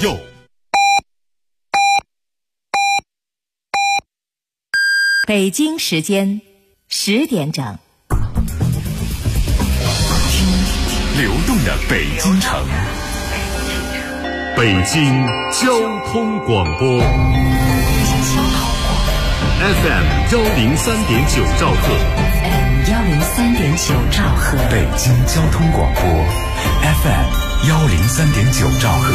右。 北京时间10点整， 听流动的北京城，北京交通广播 FM 103.9兆赫 103.9兆赫， 北京交通广播 FM 103.9兆赫。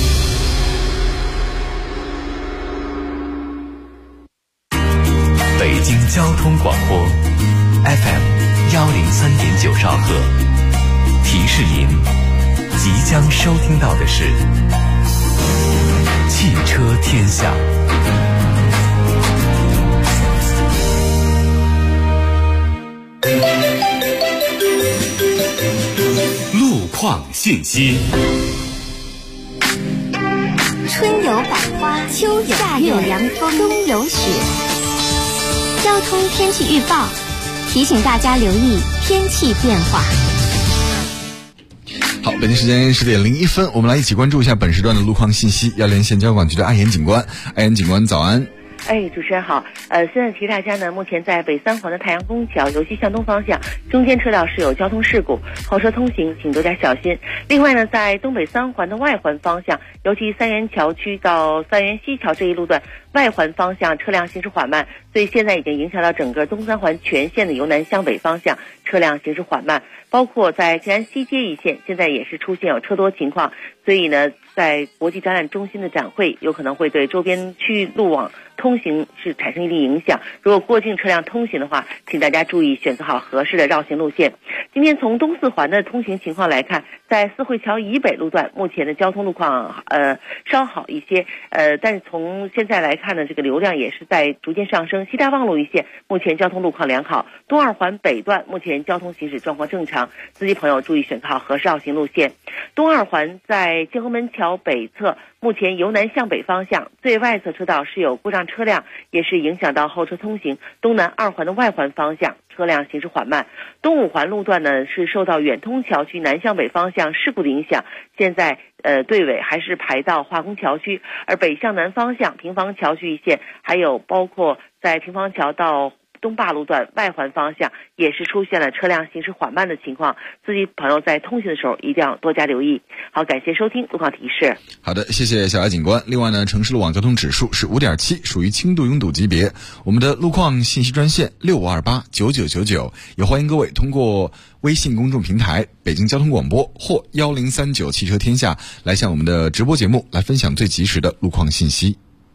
北京交通广播 FM 103.9兆赫，提示您即将收听到的是汽车天下。路况信息。 春有百花，秋有夏有凉风，冬有雪。交通天气预报提醒大家留意天气变化。 好，北京时间10点01分，我们来一起关注一下本时段的路况信息。要连线交管局的艾岩警官，艾岩警官早安。 主持人好。现在提大家呢，目前在北三环的太阳宫桥由西向东方向，中间车道是有交通事故，后车通行请多加小心。另外呢，在东北三环的外环方向，尤其三元桥区到三元西桥这一路段外环方向车辆行驶缓慢，所以现在已经影响到整个东三环全线的由南向北方向车辆行驶缓慢，包括在静安西街一线现在也是出现有车多情况，所以呢，在国际展览中心的展会有可能会对周边区域路网通行是产生一定影响。如果过境车辆通行的话，请大家注意选择好合适的绕行路线。今天从东四环的通行情况来看，在四惠桥以北路段目前的交通路况稍好一些，但是从现在来看呢，这个流量也是在逐渐上升。西大望路一线目前交通路况良好，东二环北段目前交通行驶状况正常，司机朋友注意选择好合适绕行路线。东二环在建和门桥北侧目前由南向北方向最外侧车道是有故障车辆，也是影响到后车通行。东南二环的外环方向车辆行驶缓慢。东五环路段呢是受到远通桥区南向北方向事故的影响，现在队尾还是排到化工桥区，而北向南方向平房桥区一线，还有包括在平房桥到东坝路段外环方向也是出现了车辆行驶缓慢的情况，司机朋友在通行的时候一定要多加留意。好，感谢收听路况提示。 好的，谢谢小艾警官。另外呢，城市路网交通指数是5.7，属于轻度拥堵级别。我们的路况信息专线65289999，也欢迎各位通过微信公众平台北京交通广播或1039汽车天下来向我们的直播节目来分享最及时的路况信息。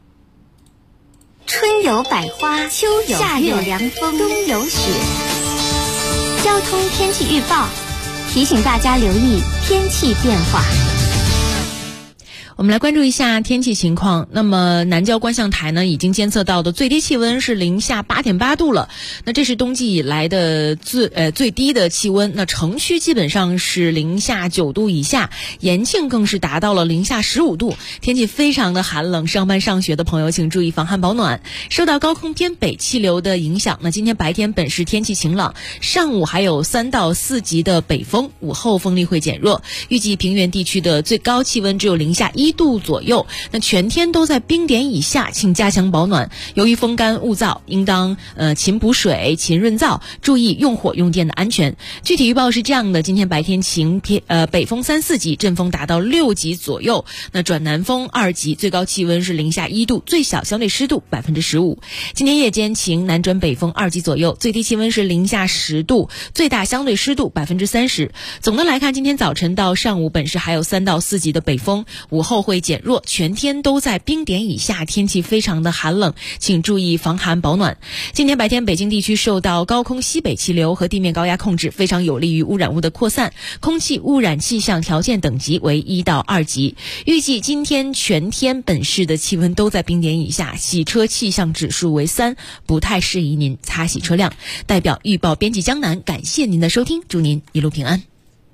春有百花，秋有夏有凉风，冬有雪。交通天气预报提醒大家留意天气变化。 我们来关注一下天气情况。那么南郊观象台呢，已经监测到的最低气温是零下8.8度了。那这是冬季以来的最低的气温。那城区基本上是零下9度以下，延庆更是达到了零下15度，天气非常的寒冷。上班上学的朋友请注意防寒保暖。受到高空偏北气流的影响，那今天白天本市天气晴朗，上午还有3到4级的北风，午后风力会减弱。预计平原地区的最高气温只有零下1度左右，那全天都在冰点以下，请加强保暖。由于风干物燥，应当勤补水、勤润燥，注意用火用电的安全。具体预报是这样的：今天白天晴，北风3、4级，阵风达到6级左右，那转南风2级，最高气温是零下1度，最小相对湿度15%。今天夜间晴，南转北风2级左右，最低气温是零下10度，最大相对湿度30%。总的来看，今天早晨到上午本市还有3到4级的北风，午后会减弱，全天都在冰点以下，天气非常的寒冷，请注意防寒保暖。今天白天北京地区受到高空西北气流和地面高压控制，非常有利于污染物的扩散，空气污染气象条件等级为1到2级。预计今天全天本市的气温都在冰点以下，洗车气象指数为3，不太适宜您擦洗车辆。代表预报编辑江南，感谢您的收听，祝您一路平安。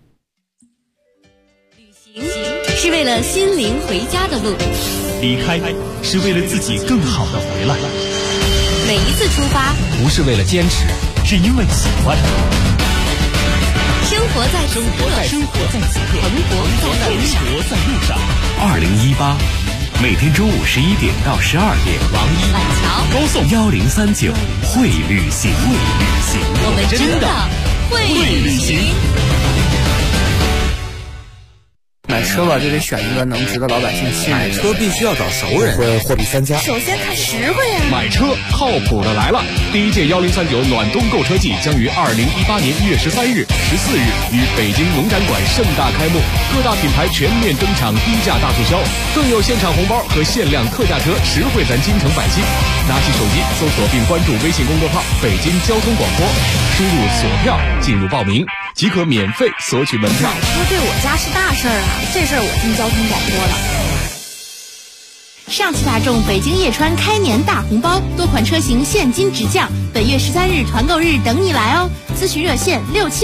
旅行是为了心灵回家的路， 离开是为了自己更好的回来。 每一次出发不是为了坚持，是因为喜欢。 生活在此刻， 生活在此刻， 蓬勃在路上。 在路上。2018，每天中午11点到12点， 网易板桥高送1039会旅行， 我们真的会旅行。 买车吧，就得选一个能值得老百姓信任。 买车必须要找熟人，会货比三家。 首先看实惠啊！ 买车靠谱的来了！第一届1039暖冬购车季将于2018年1月13日、14日于北京龙展馆盛大开幕，各大品牌全面登场，低价大促销，更有现场红包和限量特价车实惠咱京城百姓。拿起手机搜索并关注微信公众号“北京交通广播”，输入索票进入报名，即可免费索取门票。 买车对我家是大事儿啊，这事儿我听交通广播了。 上汽大众北京叶川开年大红包，多款车型现金直降，本月13日团购日等你来哦！咨询热线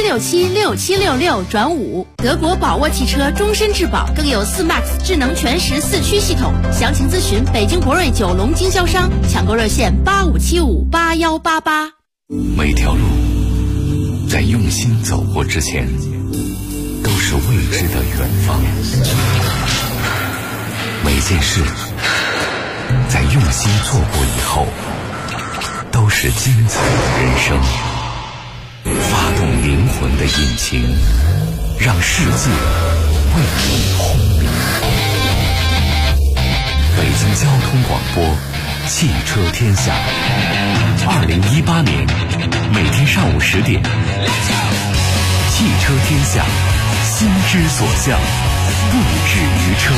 67676766转5。德国宝沃汽车终身质保，更有4MAX 智能全时4驱系统。详情咨询北京博瑞9龙经销商，抢购热线85758188。 每条路在用心走过之前，都是未知的远方。每件事在用心做过以后，都是精彩的人生。发动灵魂的引擎，让世界为你轰鸣。北京交通广播，汽车天下。2018年每天上午10点，汽车天下，心之所向，不止于车。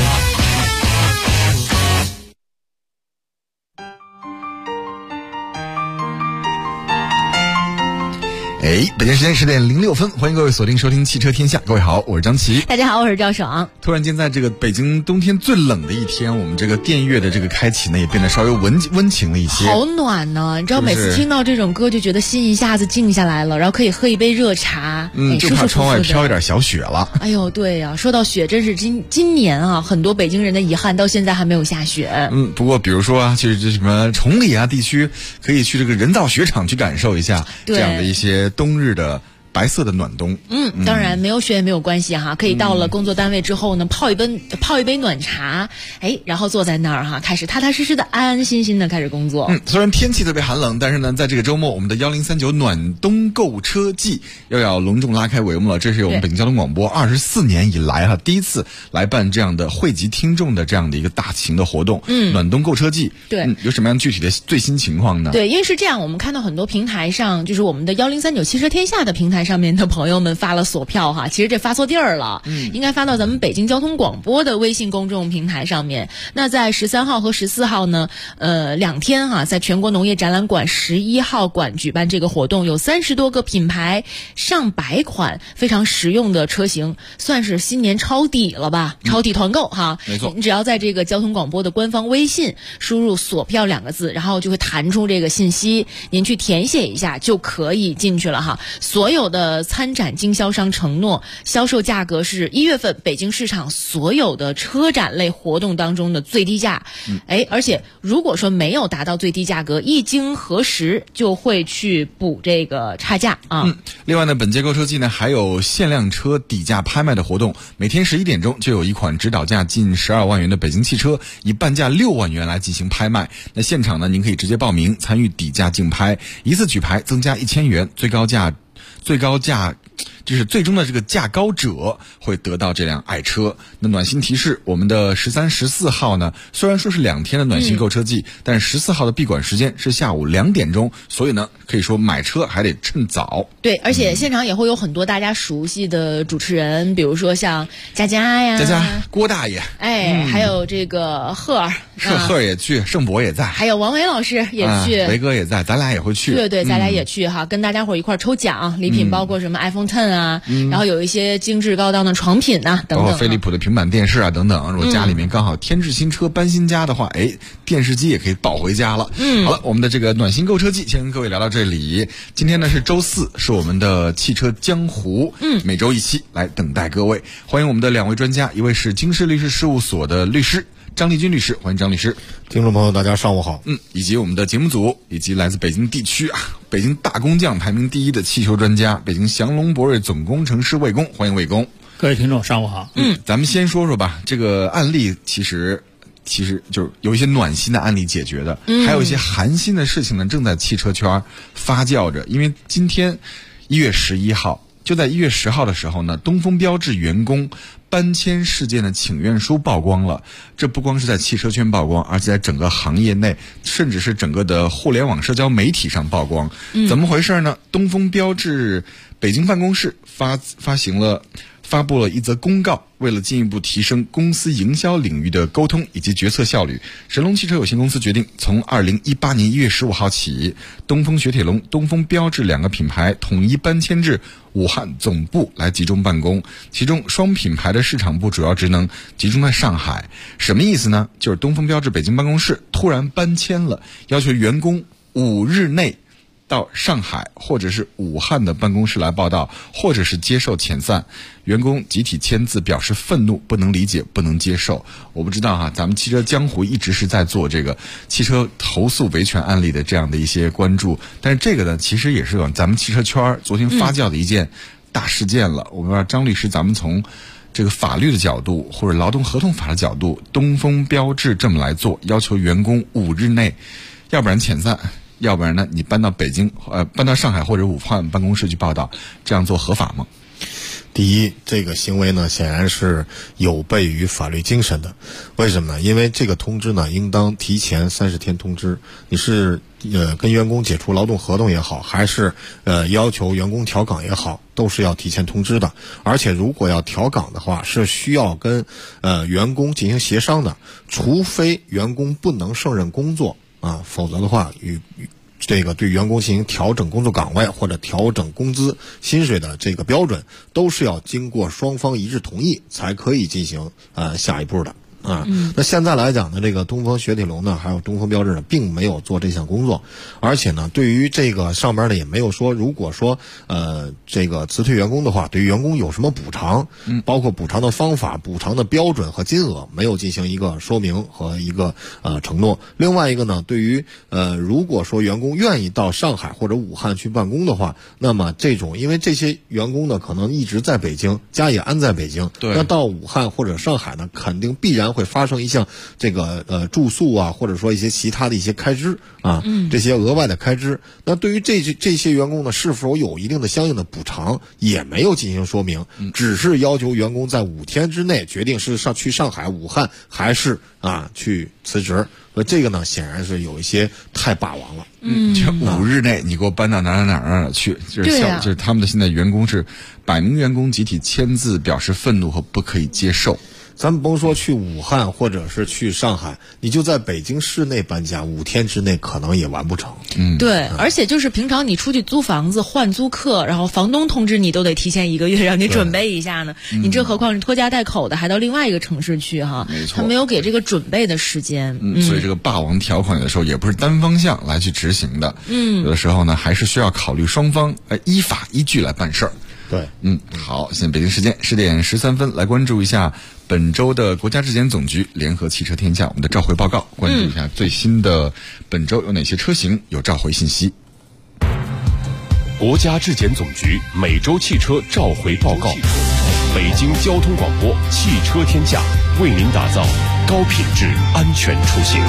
北京时间10点06分，欢迎各位锁定收听汽车天下。各位好，我是张琪。 大家好，我是赵爽。 突然间在这个北京冬天最冷的一天，我们这个电乐的这个开启呢，也变得稍微温情了一些。 好暖呢！你知道每次听到这种歌，就觉得心一下子静下来了，然后可以喝一杯热茶。 就怕窗外飘一点小雪了。 哎呦，对呀，说到雪，真是今年啊，很多北京人的遗憾，到现在还没有下雪。 不过比如说啊，去这什么崇礼啊地区，可以去这个人造雪场去感受一下这样的一些冬日的白色的暖冬。 当然没有雪也没有关系哈，可以到了工作单位之后呢，泡一杯暖茶，然后坐在那儿哈，开始踏踏实实的安安心心的开始工作。 虽然天气特别寒冷，但是呢，在这个周末，我们的1039暖冬购车季又要隆重拉开帷幕了。这是我们北京交通广播24年以来第一次来办这样的汇集听众的这样的一个大型的活动。暖冬购车季， 对， 有什么样具体的最新情况呢？ 对，因为是这样，我们看到很多平台上，就是我们的1039汽车天下的平台上面的朋友们发了锁票哈，其实这发错地儿了，应该发到咱们北京交通广播的微信公众平台上面。那在13号和14号呢，2天哈，在全国农业展览馆11号馆举办这个活动，有30多个品牌，上百款非常实用的车型，算是新年抄底了吧，抄底团购哈。 没错， 你只要在这个交通广播的官方微信输入锁票2个字，然后就会弹出这个信息，您去填写一下就可以进去了哈。所有的参展经销商承诺销售价格是1月份北京市场所有的车展类活动当中的最低价。而且如果说没有达到最低价格，一经核实就会去补这个差价啊。 另外呢，本届购车季呢还有限量车底价拍卖的活动，每天11点钟就有一款指导价近12万元的北京汽车以半价6万元来进行拍卖。那现场呢，您可以直接报名参与底价竞拍，一次举牌增加1000元，最高价就是最终的这个价高者会得到这辆爱车。那暖心提示，我们的13、14号呢，虽然说是2天的暖心购车季，但是14号的闭馆时间是下午2点钟，所以呢，可以说买车还得趁早。 对，而且现场也会有很多大家熟悉的主持人，比如说像佳佳呀， 郭大爷， 还有这个贺儿， 贺也去，盛博也在， 还有王伟老师也去， 维哥也在，咱俩也会去。 对，咱俩也去哈，跟大家伙一块抽奖，礼品包括什么 iPhone 10啊，然后有一些精致高档的床品呐，等等， 包括飞利浦的平板电视啊等等。如果家里面刚好添置新车搬新家的话，电视机也可以抱回家了。好了，我们的这个暖心购车季先跟各位聊到这里。今天呢是周4，是我们的汽车江湖，每周一期来等待各位。欢迎我们的2位专家，一位是京师律师事务所的律师张立军律师，欢迎张律师。 听众朋友大家上午好。 以及我们的节目组，以及来自北京地区北京大工匠排名第1的气球专家，北京祥龙博瑞总工程师魏工，欢迎魏工。 各位听众上午好。 咱们先说说吧，这个案例其实就是有一些暖心的案例解决的，还有一些寒心的事情呢，正在汽车圈发酵着。因为今天1月11号，就在1月10号的时候呢，东风标致员工搬迁事件的请愿书曝光了。这不光是在汽车圈曝光，而且在整个行业内，甚至是整个的互联网社交媒体上曝光。怎么回事呢？东风标致北京办公室发布了一则公告，为了进一步提升公司营销领域的沟通以及决策效率，神龙汽车有限公司决定从2018年1月15号起，东风雪铁龙、东风标致2个品牌统一搬迁至武汉总部来集中办公，其中双品牌的市场部主要职能集中在上海。什么意思呢？就是东风标致北京办公室突然搬迁了，要求员工5日内到上海或者是武汉的办公室来报到，或者是接受遣散。员工集体签字表示愤怒，不能理解，不能接受。我不知道咱们汽车江湖一直是在做这个汽车投诉维权案例的这样的一些关注，但是这个呢，其实也是咱们汽车圈昨天发酵的一件大事件了。我们说张律师，咱们从这个法律的角度或者劳动合同法的角度，东风标致这么来做，要求员工5日内，要不然遣散，要不然呢，你搬到搬到上海或者武汉办公室去报道，这样做合法吗？ 第一，这个行为呢，显然是有悖于法律精神的。为什么呢？因为这个通知呢，应当提前30天通知。你是跟员工解除劳动合同也好，还是要求员工调岗也好，都是要提前通知的。而且如果要调岗的话，是需要跟员工进行协商的，除非员工不能胜任工作否则的话这个对员工进行调整工作岗位或者调整工资薪水的这个标准，都是要经过双方一致同意才可以进行下一步的。那现在来讲呢，这个东风雪铁龙呢，还有东风标致呢，并没有做这项工作，而且呢，对于这个上面呢，也没有说，如果说这个辞退员工的话，对于员工有什么补偿，包括补偿的方法、补偿的标准和金额，没有进行一个说明和一个承诺。另外一个呢，对于如果说员工愿意到上海或者武汉去办公的话，那么因为这些员工呢，可能一直在北京，家也安在北京，那到武汉或者上海呢，肯定必然会发生一项这个住宿或者说一些其他的一些开支这些额外的开支。那对于这些员工呢，是否有一定的相应的补偿，也没有进行说明，只是要求员工在5天之内决定是去上海、武汉还是去辞职。这个呢，显然是有一些太霸王了。 就5日内你给我搬到哪去，就是他们的现在员工是100名员工集体签字表示愤怒和不可以接受。 咱们甭说去武汉或者是去上海，你就在北京市内搬家，5天之内可能也完不成。 对，而且就是平常你出去租房子换租客，然后房东通知你都得提前1个月让你准备一下呢。你这何况是拖家带口的，还到另外一个城市去没错， 他没有给这个准备的时间。 所以这个霸王条款有的时候也不是单方向来去执行的。有的时候呢，还是需要考虑双方依法依据来办事儿。 对， 好，现在北京时间10点13分，来关注一下本周的国家质检总局联合汽车天下我们的召回报告，关注一下最新的本周有哪些车型有召回信息。 国家质检总局每周汽车召回报告，北京交通广播汽车天下为您打造高品质安全出行。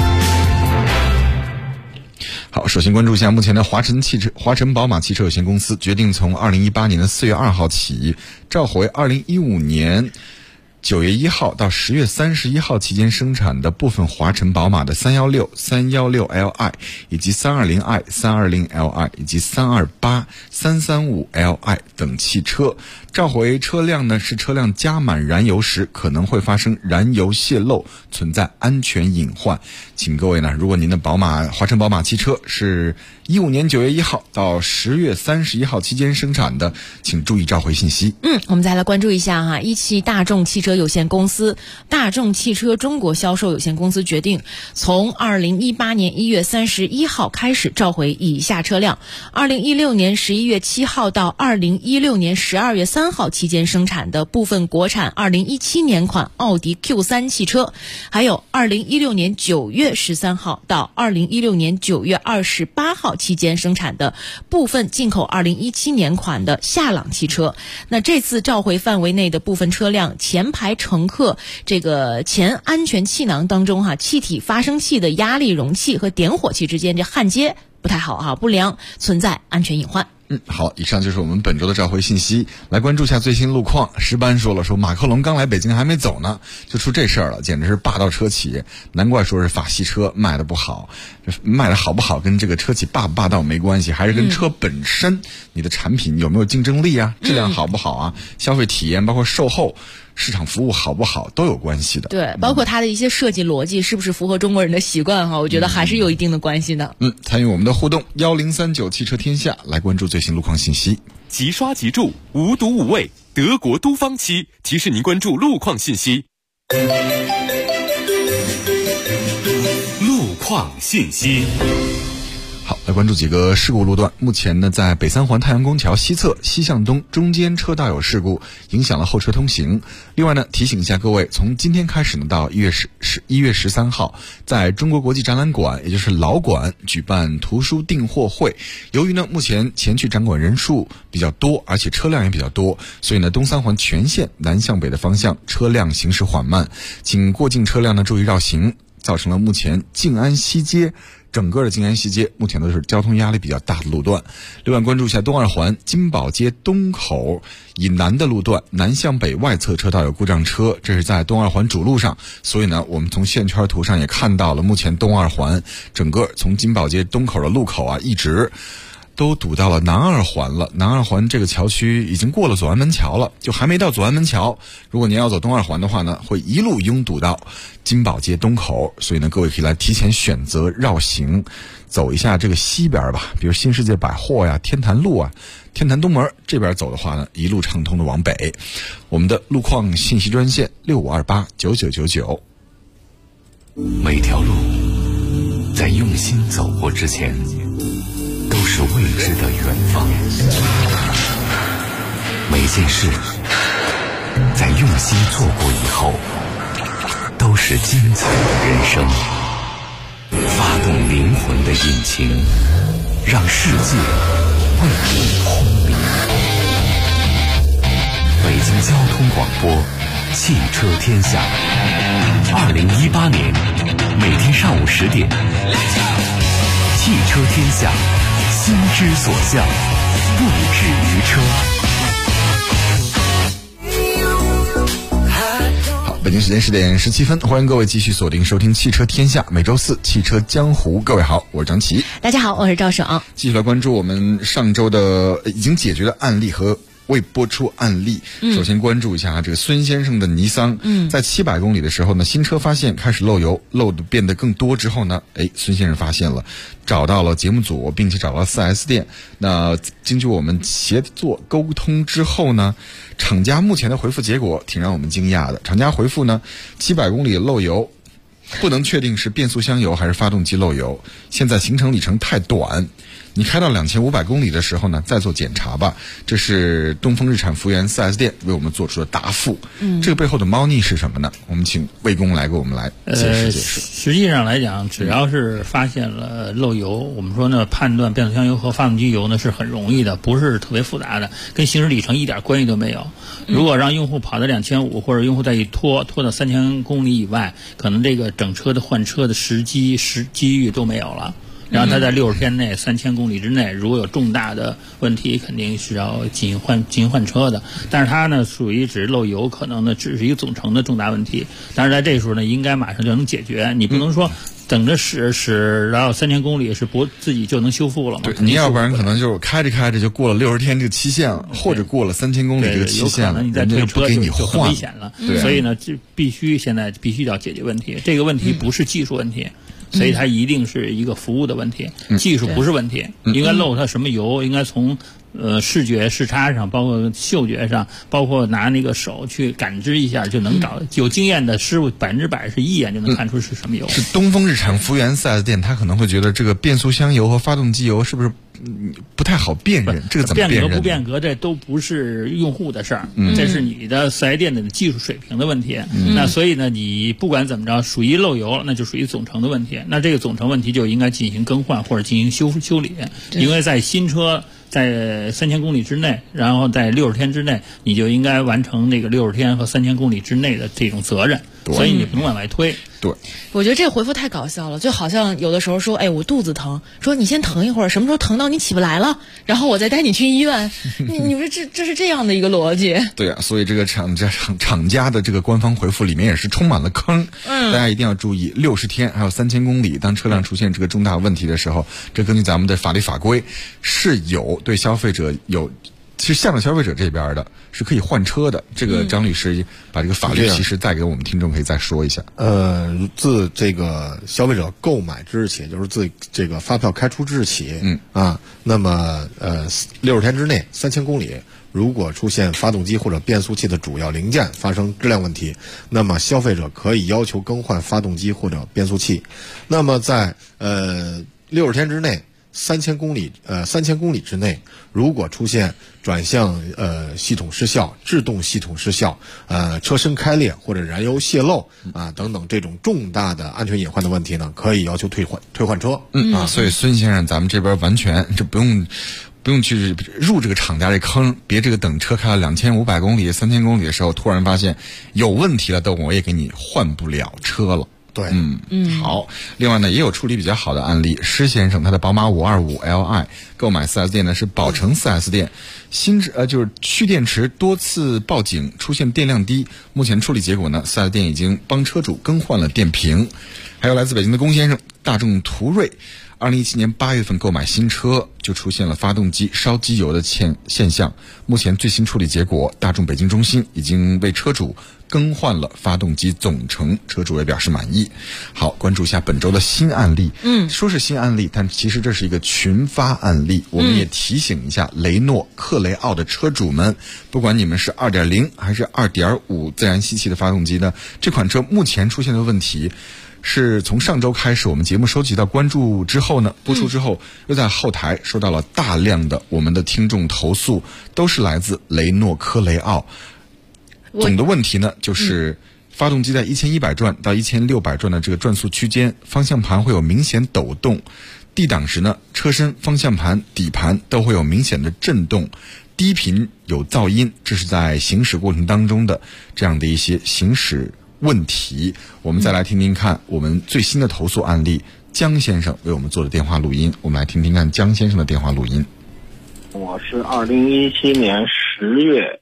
好，首先关注一下目前的华晨宝马汽车有限公司决定从2018年的4月2号起召回2015年9月1号到10月31号期间生产的部分华晨宝马的316、316Li 以及320i、320Li 以及328、335Li 等汽车。召回车辆呢是车辆加满燃油时可能会发生燃油泄漏，存在安全隐患。请各位呢，如果您的华晨宝马汽车是15年9月1号到10月31号期间生产的，请注意召回信息。 我们再来关注一下一汽大众汽车车有限公司、大众汽车中国销售有限公司决定，从2018年1月31号开始召回以下车辆：2016年11月7号到2016年12月3号期间生产的部分国产2017年款奥迪 Q3 汽车，还有2016年9月13号到2016年9月28号期间生产的部分进口2017年款的夏朗汽车。那这次召回范围内的部分车辆前排乘客这个前安全气囊当中气体发生器的压力容器和点火器之间这焊接不太好不良，存在安全隐患。 好，以上就是我们本周的召回信息。来关注一下最新路况。石班说马克龙刚来北京还没走呢，就出这事儿了，简直是霸道车企，难怪说是法系车卖的不好。卖的好不好跟这个车企霸不霸道没关系，还是跟车本身你的产品有没有竞争力啊，质量好不好啊，消费体验包括售后市场服务好不好都有关系的。 对，包括它的一些设计逻辑是不是符合中国人的习惯我觉得还是有一定的关系的。 参与我们的互动1039汽车天下，来关注最新路况信息。 即刷即住，无毒无味，德国都方漆提示您关注路况信息。路况信息。 好，来关注几个事故路段。目前呢，在北三环太阳宫桥西侧西向东中间车道有事故，影响了后车通行。另外呢，提醒一下各位，从今天开始呢，到1月13号，在中国国际展览馆，也就是老馆举办图书订货会。由于呢，目前前去展馆人数比较多，而且车辆也比较多，所以呢，东三环全线南向北的方向车辆行驶缓慢，请过境车辆呢注意绕行，造成了目前静安西街整个的静安西街目前都是交通压力比较大的路段。另外关注一下东二环金宝街东口以南的路段，南向北外侧车道有故障车，这是在东二环主路上，所以呢，我们从线圈图上也看到了，目前东二环整个从金宝街东口的路口一直都堵到了南二环了。南二环这个桥区已经过了左安门桥了，就还没到左安门桥。如果您要走东二环的话呢，会一路拥堵到金宝街东口，所以呢，各位可以来提前选择绕行，走一下这个西边吧，比如新世界百货呀、天坛路啊、天坛东门这边走的话呢，一路畅通的往北。我们的路况信息专线65289999。 每条路在用心走过之前都是未知的远方，每件事在用心做过以后都是精彩的人生。发动灵魂的引擎，让世界为你轰鸣。北京交通广播汽车天下，2018年每天上午10点，汽车天下，心之所向，不止于车。 好，北京时间10点17分，欢迎各位继续锁定收听汽车天下，每周4汽车江湖。各位好，我是张琪。 大家好，我是赵爽。 继续来关注我们上周的已经解决的案例和未播出案例。首先关注一下这个孙先生的尼桑。在700公里的时候呢，新车发现开始漏油，漏的变得更多之后呢，孙先生发现了，找到了节目组，并且找到了 4S 店。那经过我们协作沟通之后呢，厂家目前的回复结果挺让我们惊讶的。厂家回复呢，700公里漏油不能确定是变速箱油还是发动机漏油，现在行程里程太短，你开到2500公里的时候呢，再做检查吧。这是东风日产福源 4S 店为我们做出的答复。这个背后的猫腻是什么呢？我们请魏工来给我们来解释解释。 实际上来讲，只要是发现了漏油，我们说呢，判断变速箱油和发动机油呢是很容易的，不是特别复杂的，跟行驶里程一点关系都没有。如果让用户跑到2500，或者用户再一拖到3000公里以外，可能这个整车的换车的机遇都没有了。然后他在60天内3000公里之内，如果有重大的问题，肯定是要进行换车的。但是它呢，属于只是漏油，可能呢只是一个总成的重大问题。但是在这时候呢，应该马上就能解决。你不能说等着使到3000公里是自己就能修复了吗？ 对，你要不然可能就开着就过了60天这个期限了，或者过了3000公里这个期限了， 你再退车就很危险了。 对， 所以呢，现在必须要解决问题。这个问题不是技术问题。所以它一定是一个服务的问题，技术不是问题。应该漏它什么油，应该从视觉视差上，包括嗅觉上，包括拿那个手去感知一下就能找。有经验的师傅100%是一眼就能看出是什么油。 是东风日产福源 4S 店，他可能会觉得这个变速箱油和发动机油是不是不太好辨认？这个怎么辨认？ 变革不变革，这都不是用户的事儿，这是你的4S店的技术水平的问题。那所以呢，你不管怎么着，属于漏油，那就属于总成的问题。那这个总成问题就应该进行更换或者进行修理，因为在新车在3000公里之内，然后在60天之内，你就应该完成那个60天和3000公里之内的这种责任，所以你不能往外推。 对， 我觉得这个回复太搞笑了，就好像有的时候说，哎，我肚子疼，说你先疼一会儿，什么时候疼到你起不来了，然后我再带你去医院。你说这是这样的一个逻辑？ 对啊，所以这个厂家的这个官方回复里面也是充满了坑。大家一定要注意，60天还有3000公里，当车辆出现这个重大问题的时候，这根据咱们的法律法规是有对消费者有。是向着消费者这边的，是可以换车的。这个张律师把这个法律其实再给我们听众可以再说一下。 自这个消费者购买之日起，就是自这个发票开出之日起，那么60天之内3000公里，如果出现发动机或者变速器的主要零件发生质量问题，那么消费者可以要求更换发动机或者变速器。那么在60天之内。3000公里之内，如果出现转向系统失效、制动系统失效、车身开裂或者燃油泄漏等等这种重大的安全隐患的问题呢，可以要求退换车。 所以孙先生，咱们这边完全就不用去入这个厂家这坑，别这个等车开了2500公里、3000公里的时候，突然发现有问题了，我也给你换不了车了。 对， 好。另外呢，也有处理比较好的案例。施先生他的宝马525Li 购买 4S 店呢是宝成 4S 店，就是蓄电池多次报警出现电量低，目前处理结果呢 4S 店已经帮车主更换了电瓶。还有来自北京的龚先生，大众途锐2017年8月份购买新车，就出现了发动机烧机油的现象，目前最新处理结果，大众北京中心已经为车主更换了发动机总成，车主也表示满意。好，关注一下本周的新案例。说是新案例，但其实这是一个群发案例。我们也提醒一下雷诺克雷奥的车主们，不管你们是 2.0 还是 2.5 自然吸气的发动机呢，这款车目前出现的问题是从上周开始，我们节目收集到关注之后呢，播出之后又在后台收到了大量的我们的听众投诉，都是来自雷诺科雷奥。总的问题呢，就是发动机在1100转到1600转的这个转速区间，方向盘会有明显抖动，低档时呢，车身、方向盘、底盘都会有明显的震动，低频有噪音，这是在行驶过程当中的这样的一些行驶问题。我们再来听听看我们最新的投诉案例，江先生为我们做的电话录音，我们来听听看江先生的电话录音。 我是2017年10月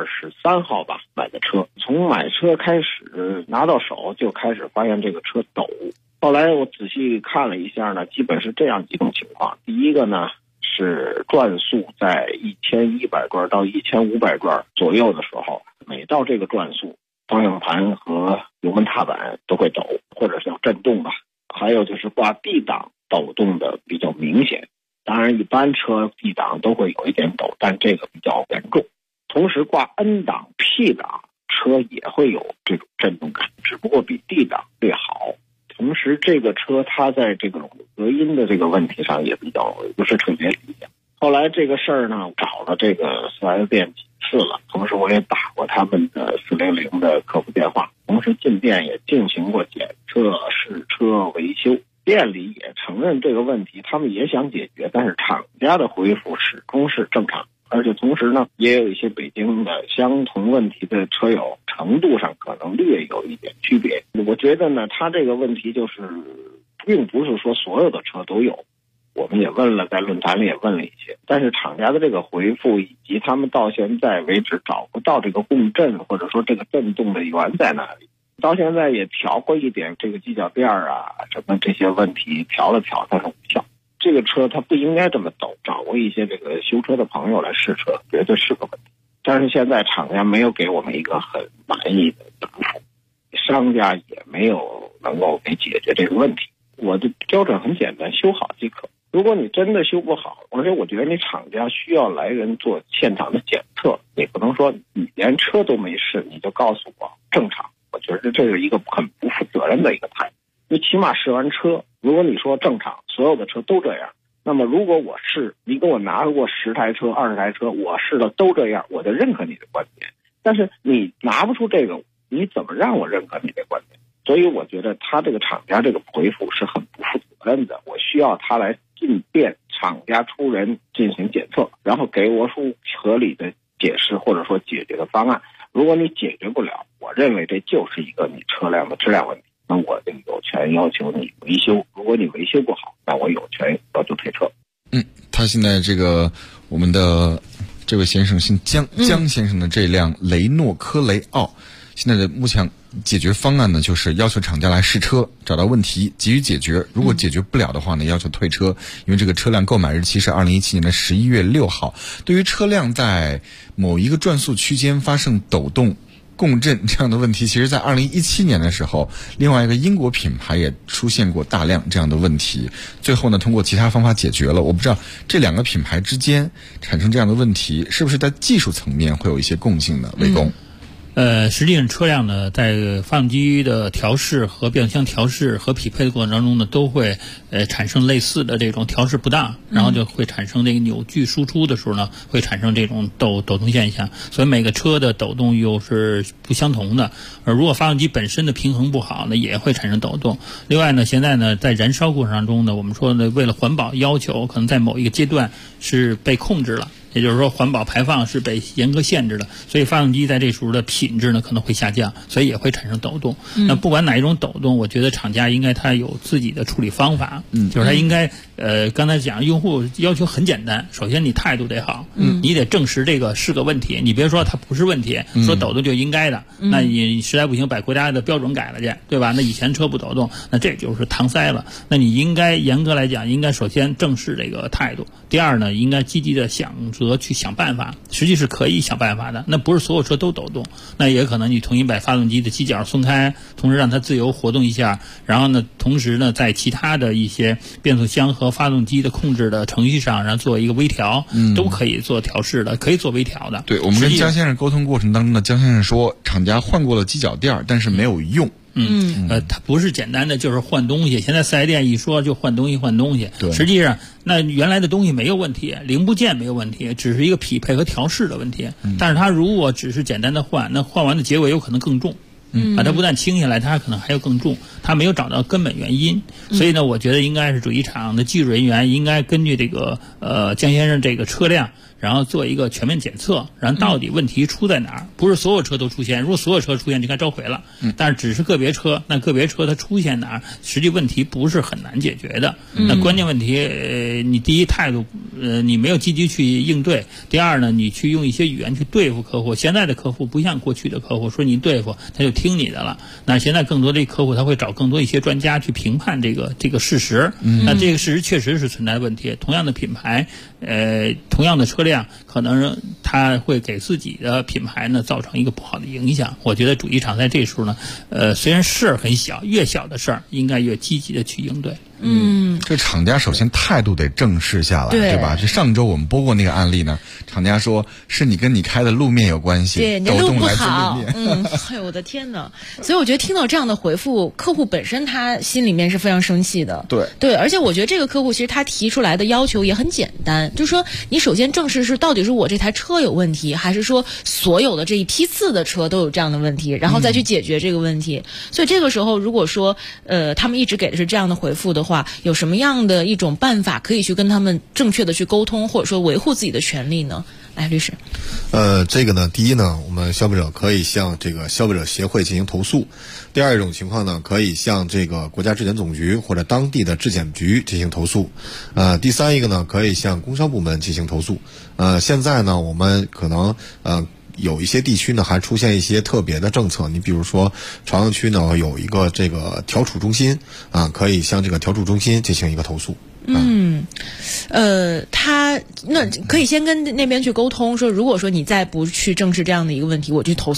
23号吧买的车，从买车开始拿到手就开始发现这个车抖，后来我仔细看了一下呢，基本是这样几种情况。第一个呢是转速在1100转到1500转左右的时候，每到这个转速，方向盘和油门踏板都会抖，或者是叫震动吧。还有就是挂 D 档抖动的比较明显，当然一般车 D 档都会有一点抖，但这个比较严重。同时挂 N 档 P 档车也会有这种震动感，只不过比 D 档略好。同时这个车它在这种隔音的这个问题上也比较不是特别理想。后来这个事儿呢，找了这个 4S 店几次了，同时我也打过他们的400的客服电话，同时进店也进行过检测、试车、维修。店里也承认这个问题，他们也想解决，但是厂家的回复始终是正常。而且同时呢，也有一些北京的相同问题的车友，程度上可能略有一点区别。我觉得呢，他这个问题就是并不是说所有的车都有，我们也问了，在论坛里也问了一些，但是厂家的这个回复以及他们到现在为止找不到这个共振，或者说这个震动的源在哪里。到现在也调过一点这个机脚垫啊什么这些问题，调了调，但是无效。这个车它不应该这么抖，找过一些这个修车的朋友来试车，绝对是个问题。但是现在厂家没有给我们一个很满意的答复，商家也没有能够给解决这个问题。我的标准很简单，修好即可。 如果你真的修不好，而且我觉得你厂家需要来人做现场的检测，你不能说你连车都没试你就告诉我正常，我觉得这是一个很不负责任的一个态度。你起码试完车，如果你说正常，所有的车都这样，那么如果我试，你给我拿过10台车、20台车，我试了都这样，我就认可你的观点。但是你拿不出这个，你怎么让我认可你的观点？所以我觉得他这个厂家这个回复是很不负责任的，我需要他来进店，厂家出人进行检测，然后给我出合理的解释或者说解决的方案。如果你解决不了，我认为这就是一个你车辆的质量问题，那我就有权要求你维修。如果你维修不好，那我有权要求退车。 他现在这个我们的这位先生姓江先生的这辆雷诺科雷傲，现在的目前解决方案呢，就是要求厂家来试车，找到问题给予解决。如果解决不了的话呢，要求退车，因为这个车辆购买日期是2017年的11月6号。对于车辆在某一个转速区间发生抖动、共振这样的问题，其实在2017年的时候，另外一个英国品牌也出现过大量这样的问题，最后呢通过其他方法解决了。我不知道这两个品牌之间产生这样的问题，是不是在技术层面会有一些共性呢？魏工。 实际上车辆呢，在发动机的调试和变速箱调试和匹配的过程当中呢，都会产生类似的这种调试不当，然后就会产生这个扭矩输出的时候呢，会产生这种抖动现象。所以每个车的抖动又是不相同的，而如果发动机本身的平衡不好呢，也会产生抖动。另外呢，现在呢，在燃烧过程当中呢，我们说呢，为了环保要求，可能在某一个阶段是被控制了。也就是说，环保排放是被严格限制的，所以发动机在这时候的品质呢可能会下降，所以也会产生抖动。那不管哪一种抖动，我觉得厂家应该它有自己的处理方法。就是它应该刚才讲用户要求很简单，首先你态度得好，你得证实这个是个问题，你别说它不是问题，说抖动就应该的，那你实在不行把国家的标准改了去，对吧？那以前车不抖动，那这就是搪塞了。那你应该严格来讲，应该首先正视这个态度，第二呢，应该积极的去想办法，实际是可以想办法的。那不是所有车都抖动，那也可能你重新把发动机的机脚松开，同时让它自由活动一下，然后呢，同时呢，在其他的一些变速箱和发动机的控制的程序上，然后做一个微调，都可以做调试的，可以做微调的。 对，我们跟江先生沟通过程当中呢，江先生说，厂家换过了机脚垫，但是没有用。 它不是简单的就是换东西，现在4S店一说就换东西， 对， 实际上那原来的东西没有问题，零部件没有问题，只是一个匹配和调试的问题。但是它如果只是简单的换，那换完的结果有可能更重。它不但轻下来，它可能还要更重，它没有找到根本原因。所以呢，我觉得应该是主机厂的技术人员应该根据这个江先生这个车辆，然后做一个全面检测，然后到底问题出在哪儿？不是所有车都出现，如果所有车出现就该召回了。但是只是个别车，那个别车它出现哪儿，实际问题不是很难解决的。那关键问题，你第一态度，你没有积极去应对；第二呢，你去用一些语言去对付客户。现在的客户不像过去的客户，说你对付他就听你的了。那现在更多的客户他会找更多一些专家去评判这个事实。那这个事实确实是存在问题。同样的品牌，同样的车辆，可能它会给自己的品牌呢造成一个不好的影响。我觉得主机厂在这时候呢，虽然事儿很小，越小的事儿应该越积极的去应对。 这厂家首先态度得正视下来，对吧？这上周我们播过那个案例呢，厂家说是你跟你开的路面有关系， 对，你抖路不动来自好。 路面。 哎呦我的天哪！所以我觉得听到这样的回复，客户本身他心里面是非常生气的。对，而且我觉得这个客户其实他提出来的要求也很简单，就是说你首先正视是到底是我这台车有问题，还是说所有的这一批次的车都有这样的问题，然后再去解决这个问题。所以这个时候如果说他们一直给的是这样的回复的话，有什么样的一种办法可以去跟他们正确的去沟通，或者说维护自己的权利呢？来，律师。 这个呢，第一呢，我们消费者可以向这个消费者协会进行投诉；第二一种情况呢，可以向这个国家质检总局或者当地的质检局进行投诉；第三一个呢，可以向工商部门进行投诉。现在呢，我们可能有一些地区呢还出现一些特别的政策，你比如说朝阳区呢有一个这个调处中心可以向这个调处中心进行一个投诉。 他那可以先跟那边去沟通，说如果说你再不去正视这样的一个问题，我去投诉你。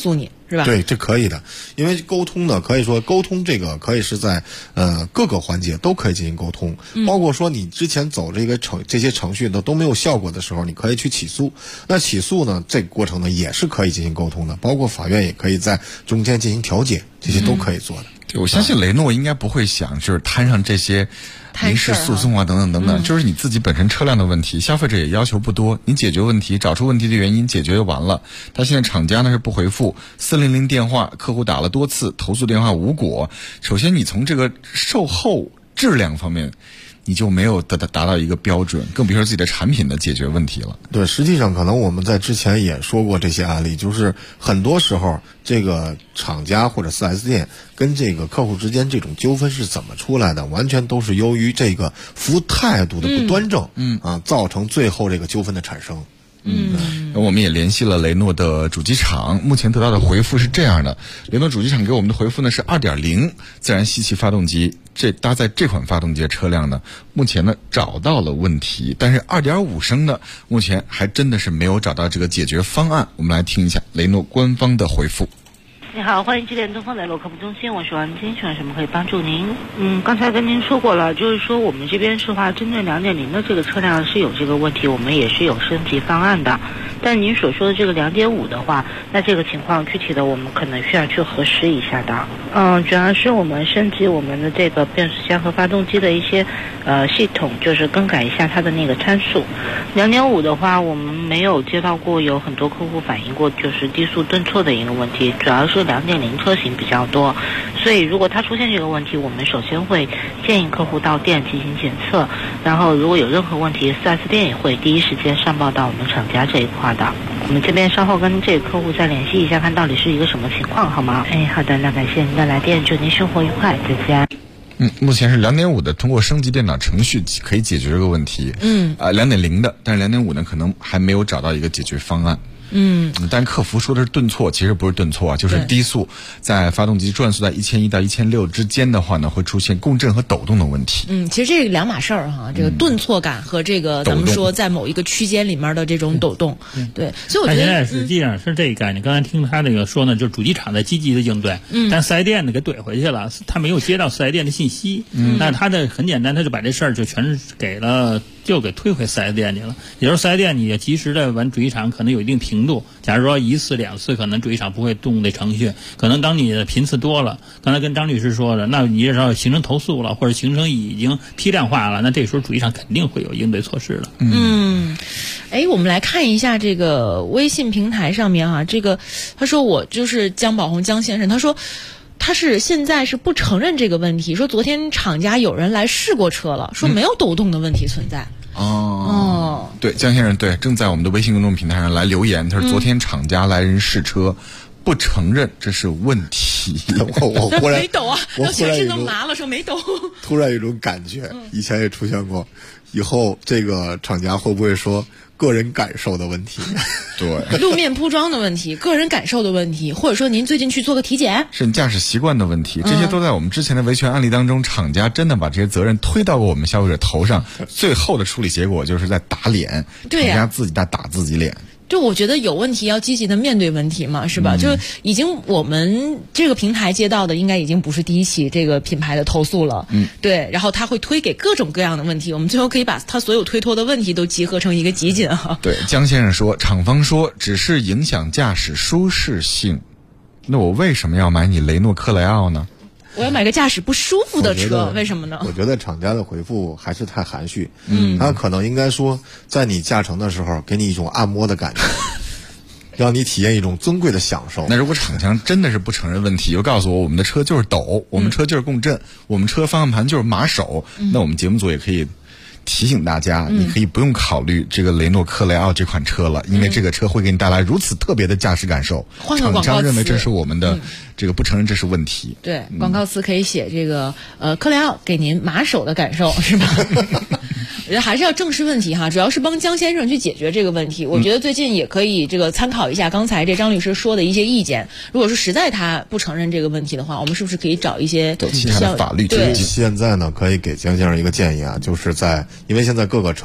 是吧？ 对，这可以的，因为沟通呢，可以说沟通这个可以是在各个环节都可以进行沟通，包括说你之前走这些程序都没有效果的时候，你可以去起诉。那起诉呢，这个过程呢也是可以进行沟通的，包括法院也可以在中间进行调解，这些都可以做的。 对，我相信雷诺应该不会想就是摊上这些民事诉讼啊等等等等，就是你自己本身车辆的问题，消费者也要求不多，你解决问题，找出问题的原因，解决就完了。他现在厂家呢是不回复400电话，客户打了多次，投诉电话无果。首先你从这个售后质量方面，你就没有达到一个标准，更别说自己的产品的解决问题了。 对，实际上可能我们在之前也说过这些案例，就是很多时候这个厂家或者 4S 店跟这个客户之间这种纠纷是怎么出来的，完全都是由于这个服务态度的不端正，造成最后这个纠纷的产生。 我们也联系了雷诺的主机厂，目前得到的回复是这样的：雷诺主机厂给我们的回复呢是 2.0 自然吸气发动机，搭载这款发动机的车辆呢，目前呢找到了问题，但是 2.5 升呢，目前还真的是没有找到这个解决方案。我们来听一下雷诺官方的回复。 你好，欢迎致电东方雷诺客服中心，我是王金，请问什么可以帮助您？刚才跟您说过了，就是说我们这边是话，针对2.0的这个车辆是有这个问题，我们也是有升级方案的。但您所说的这个2.5的话，那这个情况具体的我们可能需要去核实一下的。主要是我们升级我们的这个变速箱和发动机的一些系统，就是更改一下它的那个参数。2.5的话，我们没有接到过有很多客户反映过就是低速顿挫的一个问题，主要是2.0车型比较多，所以如果它出现这个问题，我们首先会建议客户到店进行检测，然后如果有任何问题 4S 店也会第一时间上报到我们厂家这一块的。我们这边稍后跟这个客户再联系一下，看到底是一个什么情况，好吗？好的，那感谢您的来电，祝您生活愉快，再见。 目前是2.5的，通过升级电脑程序可以解决这个问题。2.0的，但是2.5呢，可能还没有找到一个解决方案。但客服说的是顿挫，其实不是顿挫啊，就是低速在发动机转速在1100到1600之间的话呢，会出现共振和抖动的问题。 其实这是两码事儿哈，这个顿挫感和这个咱们说在某一个区间里面的这种抖动，对，所以我觉得现在实际上是这个概念。刚才听他那个说呢，就是主机厂在积极的应对，但4S店呢给怼回去了，他没有接到4S店的信息，那他的很简单，他就把这事儿就全是给推回4S店去了。也就是4S店你也及时的完主机厂可能有一定频度，假如说1次2次，可能主机厂不会动这程序，可能当你的频次多了，刚才跟张律师说的，那你也要形成投诉了，或者形成已经批量化了，那这时候主机厂肯定会有应对措施了。 我们来看一下这个微信平台上面哈，这个他说我就是江宝红江先生，他说他是现在是不承认这个问题，说昨天厂家有人来试过车了，说没有抖动的问题存在。 对，江先生对，正在我们的微信公众平台上来留言，他说昨天厂家来人试车，不承认这是问题。 我忽然没抖啊， 我全身都麻了，说没抖。 突然有一种感觉，以前也出现过，以后这个厂家会不会说个人感受的问题？ 对， 路面铺装的问题，个人感受的问题，或者说您最近去做个体检， 是你驾驶习惯的问题，这些都在我们之前的维权案例当中，厂家真的把这些责任推到过我们消费者头上，最后的处理结果就是在打脸，厂家自己在打自己脸。 就我觉得有问题要积极的面对问题嘛，是吧？就已经我们这个平台接到的应该已经不是第一起这个品牌的投诉了，对，然后他会推给各种各样的问题，我们最后可以把他所有推脱的问题都集合成一个集锦哈。 对，江先生说，厂方说只是影响驾驶舒适性，那我为什么要买你雷诺克雷奥呢？ 我要买个驾驶不舒服的车，为什么呢？ 我觉得厂家的回复还是太含蓄，他可能应该说，在你驾乘的时候，给你一种按摩的感觉，让你体验一种尊贵的享受。 那如果厂商真的是不承认问题，又告诉我们的车就是抖，我们车就是共振，我们车方向盘就是马手，那我们节目组也可以提醒大家，你可以不用考虑这个雷诺克雷奥这款车了，因为这个车会给你带来如此特别的驾驶感受。厂商认为这是我们的这个不承认，这是问题。 对，广告词可以写这个克雷奥给您马手的感受，是吧？我觉得还是要正视问题哈，主要是帮江先生去解决这个问题。我觉得最近也可以这个参考一下刚才这张律师说的一些意见。如果是实在他不承认这个问题的话，我们是不是可以找一些其他的法律途径？ 现在呢，可以给江先生一个建议啊，就是因为现在各个车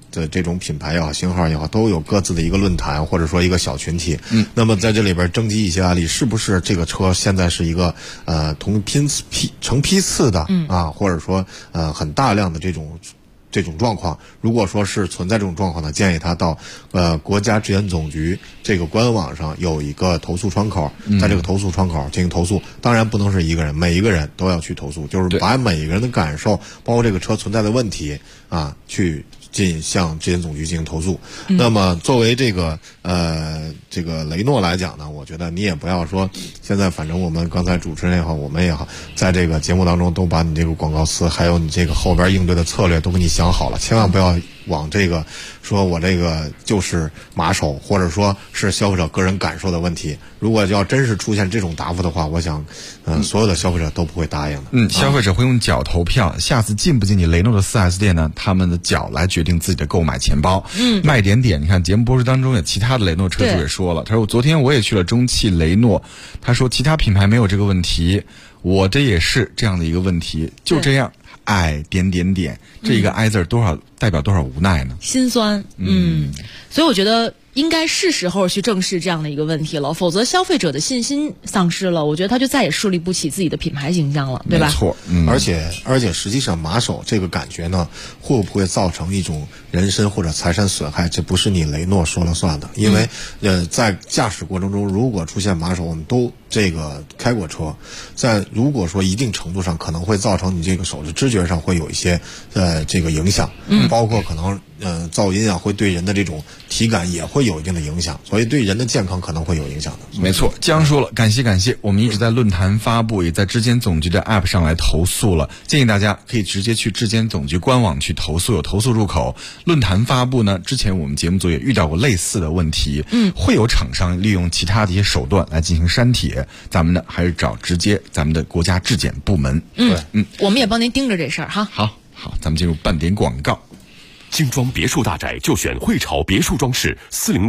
的这种品牌也好，型号也好，都有各自的一个论坛或者说一个小群体。那么在这里边征集一些案例，是不是这个车现在是一个成批次的或者说很大量的这种状况，如果说是存在这种状况呢，建议他到国家质检总局这个官网上有一个投诉窗口，在这个投诉窗口进行投诉。当然不能是一个人，每一个人都要去投诉，就是把每一个人的感受，包括这个车存在的问题去向质检总局进行投诉。那么作为这个雷诺来讲呢，我觉得你也不要说现在反正我们刚才主持人也好，我们也好，在这个节目当中都把你这个广告词还有你这个后边应对的策略都给你想好了，千万不要往这个说我这个就是马首，或者说是消费者个人感受的问题。如果要真是出现这种答复的话，我想所有的消费者都不会答应的。 消费者会用脚投票，下次进不进你雷诺的 4S 店呢，他们的脚来决定自己的购买钱包。卖点，你看节目播出当中有其他的雷诺车主也说了，他说昨天我也去了中汽雷诺，他说其他品牌没有这个问题，我这也是这样的一个问题，就这样这一个哀字代表多少无奈呢？ 心酸。所以我觉得应该是时候去正视这样的一个问题了，否则消费者的信心丧失了，我觉得他就再也树立不起自己的品牌形象了，对吧？ 没错。而且实际上马首这个感觉呢，会不会造成一种人身或者财产损害，这不是你雷诺说了算的。因为在驾驶过程中如果出现马首，我们都这个开过车，在如果说一定程度上可能会造成你这个手的知觉上会有一些这个影响，包括可能噪音会对人的这种体感也会有一定的影响，所以对人的健康可能会有影响的。 没错，江说了，感谢，我们一直在论坛发布，也在质检总局的 App 上来投诉了，建议大家可以直接去质检总局官网去投诉，有投诉入口。论坛发布呢，之前我们节目组也遇到过类似的问题，会有厂商利用其他的一些手段来进行删帖，咱们呢还是找直接咱们的国家质检部门。 我们也帮您盯着这事儿哈。 好，咱们进入半点广告。 精装别墅大宅就选汇潮别墅装饰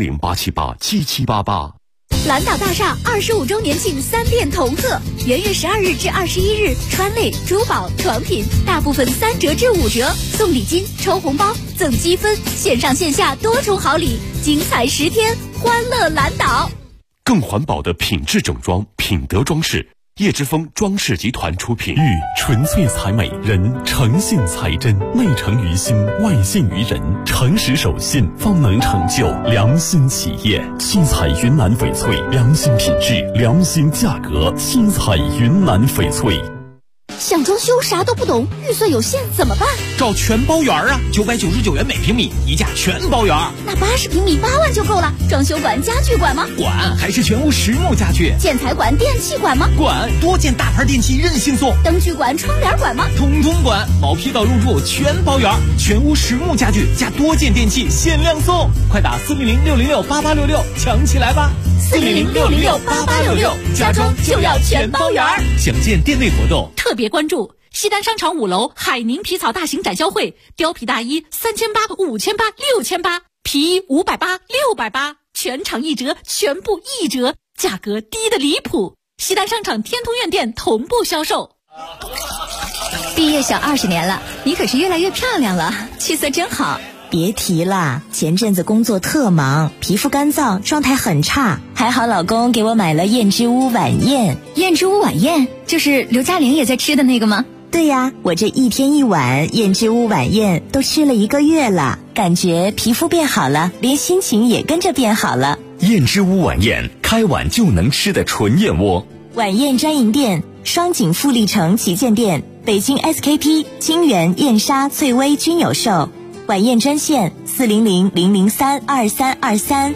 ，400-878-7788。 蓝岛大厦25周年庆3店同贺，元月12日至21日，川类、珠宝、床品大部分3折至5折，送礼金、抽红包、赠积分，线上线下多重好礼，精彩10天，欢乐蓝岛。 更环保的品质整装，品德装饰。叶之峰装饰集团出品， 玉纯粹才美，人诚信才真，内诚于心，外信于人，诚实守信方能成就良心企业。七彩云南翡翠，良心品质，良心价格，七彩云南翡翠。 想装修啥都不懂，预算有限怎么办？ 找全包圆啊，999元每平米，一价全包圆。 那80平米8万就够了。装修馆、家具馆吗？ 管，还是全屋实木家具。 建材馆、电器馆吗？ 管，多件大牌电器任性送。 灯具馆、窗帘馆吗？ 通通管，毛坯到入住全包圆，全屋实木家具加多件电器限量送。快打400-606-8866抢起来吧！400-606-8866，家装就要全包圆。详见店内活动。 特别关注西单商场5楼海宁皮草大型展销会，貂皮大衣3800、5800、6800，皮衣580、680，全场1折，全部1折，价格低得离谱。西单商场天通苑店同步销售。 毕业小20年了，你可是越来越漂亮了，气色真好。 别提了，前阵子工作特忙，皮肤干燥，状态很差，还好老公给我买了燕之屋晚宴。 燕之屋晚宴就是刘嘉玲也在吃的那个吗？ 对呀，我这1天1碗燕之屋晚宴都吃了1个月了，感觉皮肤变好了，连心情也跟着变好了。 燕之屋晚宴，开碗就能吃的纯燕窝。 晚宴专营店：双井富力城旗舰店、北京 SKP、清源、燕莎、翠微均有售。晚宴专线400-003-2323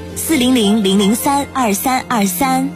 400-003-2323。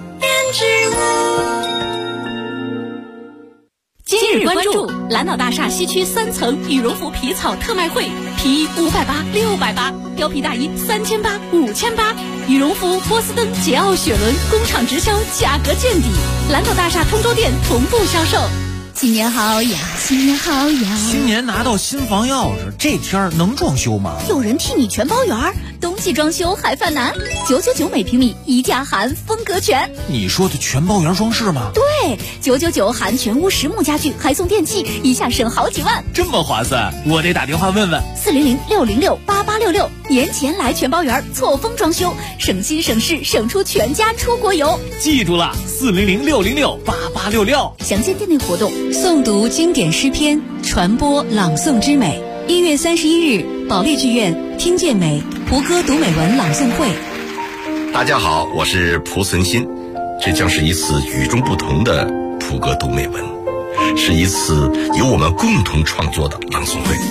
今日关注蓝岛大厦西区3层羽绒服皮草特卖会，皮衣580、680，貂皮大衣3800、5800，羽绒服、波司登、捷奥雪伦工厂直销，价格见底。蓝岛大厦通州店同步销售。 新年好呀，新年好呀！ 新年拿到新房钥匙，这天儿能装修吗？ 有人替你全包圆儿，东西装修还犯难，999每平米，一价含风格全。 你说的全包圆装饰吗？ 对，999含全屋实木家具，还送电器，一下省好几万， 这么划算，我得打电话问问。 400-606-8866，年前来全包圆，错峰装修，省心省事，省出全家出国游。 记住了，400-606-8866。 详见店内活动。 诵读经典诗篇，传播朗诵之美。1月31日，保利剧院听见美胡歌读美文朗诵会。 大家好，我是蒲存昕，这将是一次与众不同的蒲歌读美文，是一次由我们共同创作的朗诵会。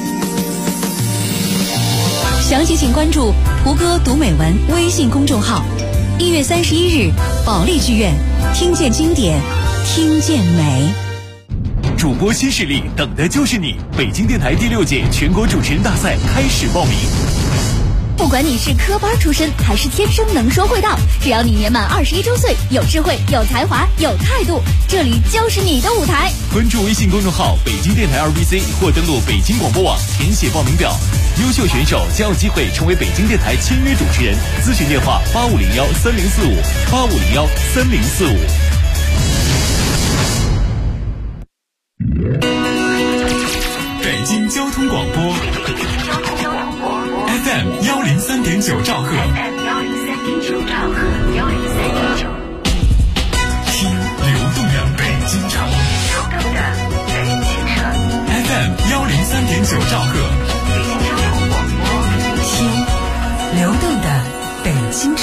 详情请关注胡歌读美文微信公众号。1月31日，保利剧院听见经典，听见美。 主播新势力，等的就是你！北京电台第6届全国主持人大赛开始报名。 不管你是科班出身还是天生能说会道，只要你年满21周岁，有智慧、有才华、有态度，这里就是你的舞台。 关注微信公众号北京电台2BC 或登录北京广播网填写报名表，优秀选手将有机会成为北京电台签约主持人。咨询电话8501-3045，8501-3045。 北京交通广播 FM 103.9兆赫，听流动的北京城，FM 103.9兆赫， 听流动的北京城。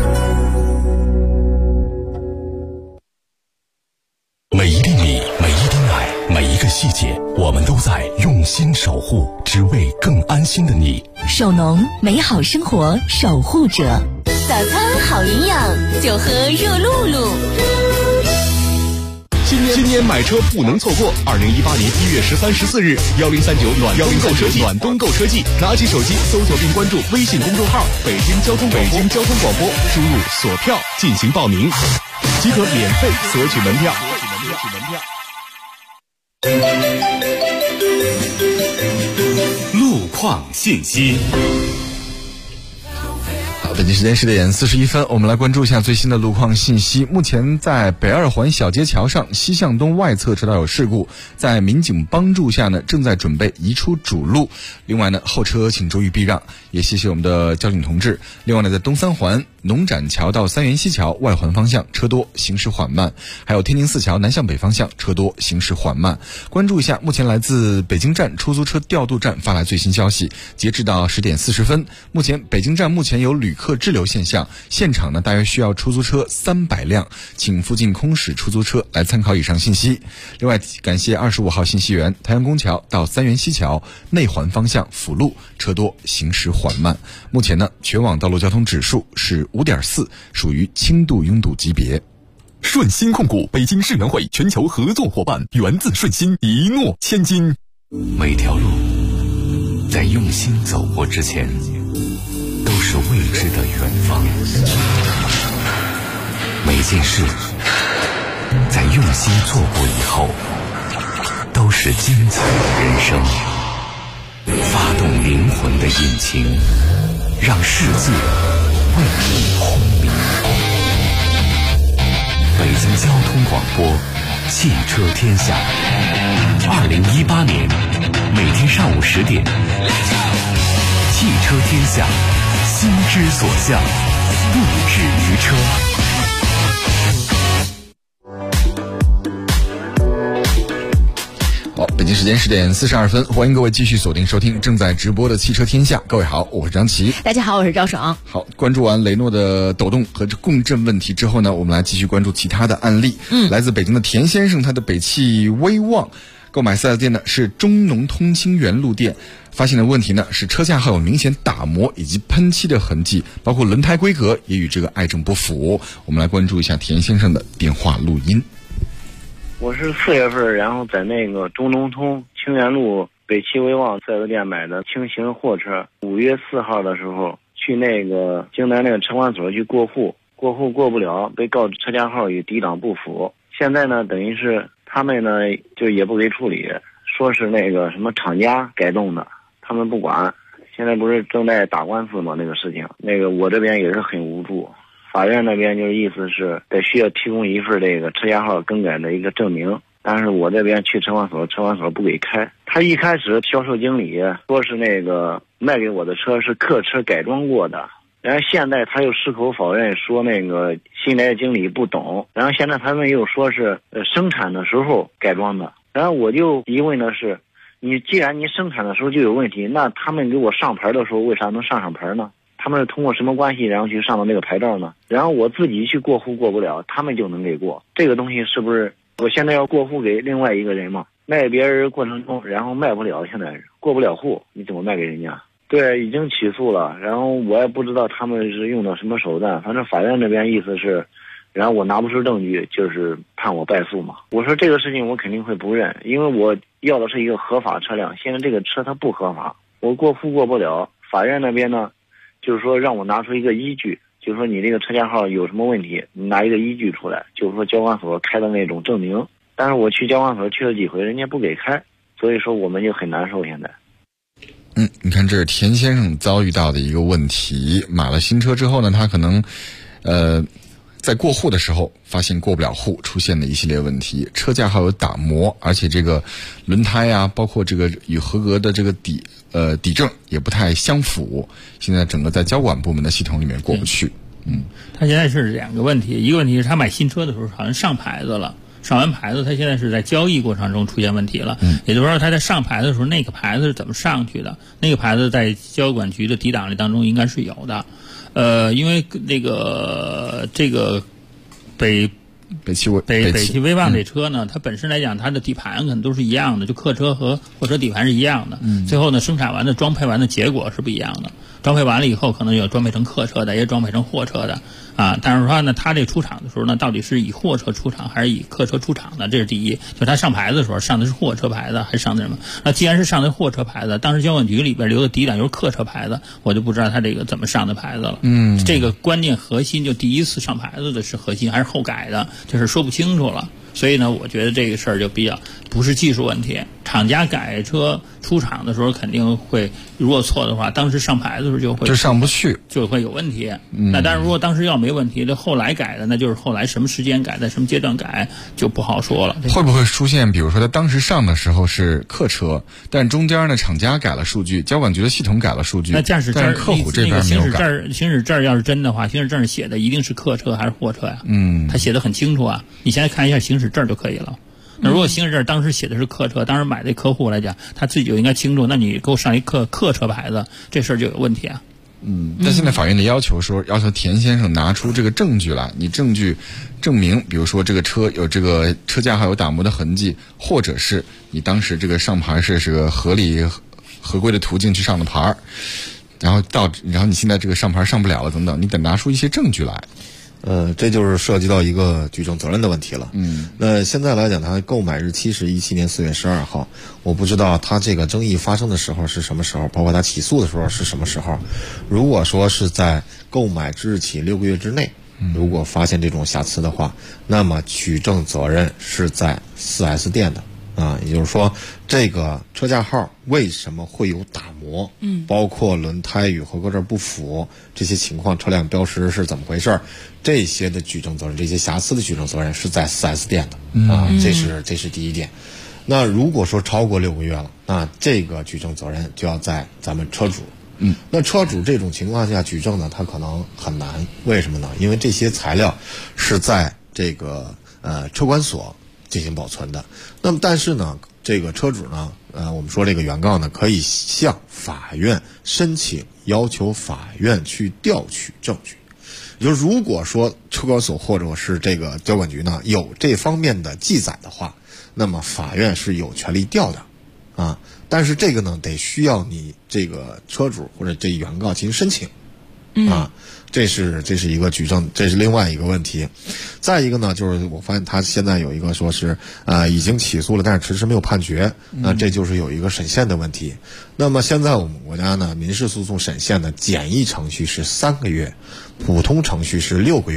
每一厘米，每一丁爱，每一个细节，我们都在用心守护，只为更安心的你。 手农美好生活守护者， 早餐好营养，就喝热露露。 今年买车不能错过！2018年1月13、14日，1039暖冬购车季，拿起手机搜索并关注微信公众号“北京交通广播”，输入锁票进行报名，即可免费索取门票。 路况信息。 北京时间10点41分，我们来关注一下最新的路况信息。目前在北二环小街桥上西向东外侧车道有事故，在民警帮助下呢，正在准备移出主路。另外呢，后车请注意避让，也谢谢我们的交警同志。另外呢，在东三环农展桥到三元西桥外环方向车多，行驶缓慢；还有天津四桥南向北方向车多，行驶缓慢。关注一下，目前来自北京站出租车调度站发来最新消息，截至到10点40分，目前北京站目前有旅客滞留现象，现场呢大约需要出租车300辆，请附近空驶出租车来参考以上信息。另外，感谢25号信息源，太阳宫桥到三元西桥内环方向辅路车多，行驶缓慢。目前呢，全网道路交通指数是5.4，属于轻度拥堵级别。 顺鑫控股，北京世园会全球合作伙伴，源自顺鑫，一诺千金。 每条路在用心走过之前，都是未知的远方。每件事在用心做过以后，都是精彩的人生。发动灵魂的引擎，让世界为你轰鸣。北京交通广播，汽车天下。2018年每天上午10点，汽车天下，心之所向，不止于车。 好，北京时间10点42分，欢迎各位继续锁定收听正在直播的汽车天下。各位好，我是张琪。 大家好，我是赵爽。 好，关注完雷诺的抖动和共振问题之后呢，我们来继续关注其他的案例。来自北京的田先生，他的北汽威旺购买4S店呢是中农通清园路店，发现的问题呢是车架上有明显打磨以及喷漆的痕迹，包括轮胎规格也与这个爱证不符。我们来关注一下田先生的电话录音。 我是4月份，然后在那个中农通清源路北汽威旺4S店买的轻型货车。5月4号的时候去那个京南那个车管所去过户过不了，被告知车架号与抵档不符。现在呢，等于是他们呢就也不给处理，说是那个什么厂家改动的，他们不管。现在不是正在打官司吗？那个事情，那个我这边也是很无助。法院那边就是意思是得需要提供一份这个车架号更改的一个证明，但是我这边去车管所，车管所不给开。他一开始销售经理说是那个卖给我的车是客车改装过的，然后现在他又矢口否认说那个新来的经理不懂，然后现在他们又说是生产的时候改装的。然后我就疑问的是，你既然你生产的时候就有问题，那他们给我上牌的时候为啥能上牌呢？他们是通过什么关系然后去上的那个牌照呢？然后我自己去过户过不了，他们就能给过。这个东西是不是我现在要过户给另外一个人嘛？卖别人过程中然后卖不了，现在过不了户，你怎么卖给人家？对，已经起诉了，然后我也不知道他们是用的什么手段，反正法院那边意思是，然后我拿不出证据，就是判我败诉嘛。我说这个事情我肯定会不认，因为我要的是一个合法车辆，现在这个车它不合法，我过户过不了。法院那边呢就是说让我拿出一个依据，就是说你这个车架号有什么问题，你拿一个依据出来，就是说交管所开的那种证明。但是我去交管所去了几回，人家不给开，所以说我们就很难受现在。 你看这是田先生遭遇到的一个问题，买了新车之后呢，他可能在过户的时候发现过不了户，出现的一系列问题，车架号有打磨，而且这个轮胎啊，包括这个与合格的这个底证也不太相符，现在整个在交管部门的系统里面过不去。 他现在是两个问题，一个问题是他买新车的时候好像上牌子了，上完牌子他现在是在交易过程中出现问题了，也就是说他在上牌子的时候那个牌子是怎么上去的，那个牌子在交管局的底档里当中应该是有的。因为那个这个北汽威旺这车呢，它本身来讲它的底盘可能都是一样的，就客车和货车底盘是一样的，最后呢生产完的装配完的结果是不一样的，装配完了以后可能有装配成客车的，也装配成货车的啊。但是说呢，它这出厂的时候呢，到底是以货车出厂还是以客车出厂的，这是第一。就它上牌子的时候上的是货车牌子还是上的什么？那既然是上的货车牌子，当时交管局里边留的底档就是客车牌子，我就不知道它这个怎么上的牌子了。这个关键核心就第一次上牌子的是核心还是后改的，就是说不清楚了。所以呢，我觉得这个事儿就比较不是技术问题，厂家改车出厂的时候肯定会，如果错的话，当时上牌的时候就上不去，就会有问题。那但是如果当时要没问题，这后来改的，那就是后来什么时间改，在什么阶段改就不好说了。 会不会出现，比如说他当时上的时候是客车，但中间呢厂家改了数据，交管局的系统改了数据， 那驾驶证客户这边没有改。 行驶证要是真的话，行驶证写的一定是客车还是货车呀？他写的很清楚啊，你现在看一下行驶证就可以了。那如果行驶证当时写的是客车，当时买的客户来讲，他自己就应该清楚，那你给我上一客车牌子，这事儿就有问题啊。 但现在法院的要求说，要求田先生拿出这个证据来，你证据证明，比如说这个车有这个车架号有打磨的痕迹，或者是你当时这个上牌是个合理合规的途径去上的牌，然后你现在这个上牌上不了了等等，你得拿出一些证据来。 这就是涉及到一个举证责任的问题了。那现在来讲，他购买日期是17年4月12号，我不知道他这个争议发生的时候是什么时候，包括他起诉的时候是什么时候。如果说是在购买之日起6个月之内，如果发现这种瑕疵的话，那么举证责任是在 4S 店的。也就是说，这个车架号为什么会有打磨？包括轮胎与合格证不符这些情况，车辆标识是怎么回事？这些的举证责任，这些瑕疵的举证责任是在 4S 店的这是第一点。那如果说超过6个月了，那这个举证责任就要在咱们车主。那车主这种情况下举证呢，他可能很难。为什么呢？因为这些材料是在这个车管所进行保存的。那么但是呢，这个车主呢，我们说这个原告呢，可以向法院申请要求法院去调取证据。也就是如果说车管所或者是这个交管局呢有这方面的记载的话，那么法院是有权利调的但是这个呢得需要你这个车主或者这原告进行申请这是一个举证，这是另外一个问题。再一个呢，就是我发现他现在有一个说是已经起诉了，但是迟迟没有判决，那这就是有一个审限的问题。那么现在我们国家呢，民事诉讼审限的简易程序是3个月，普通程序是6个月。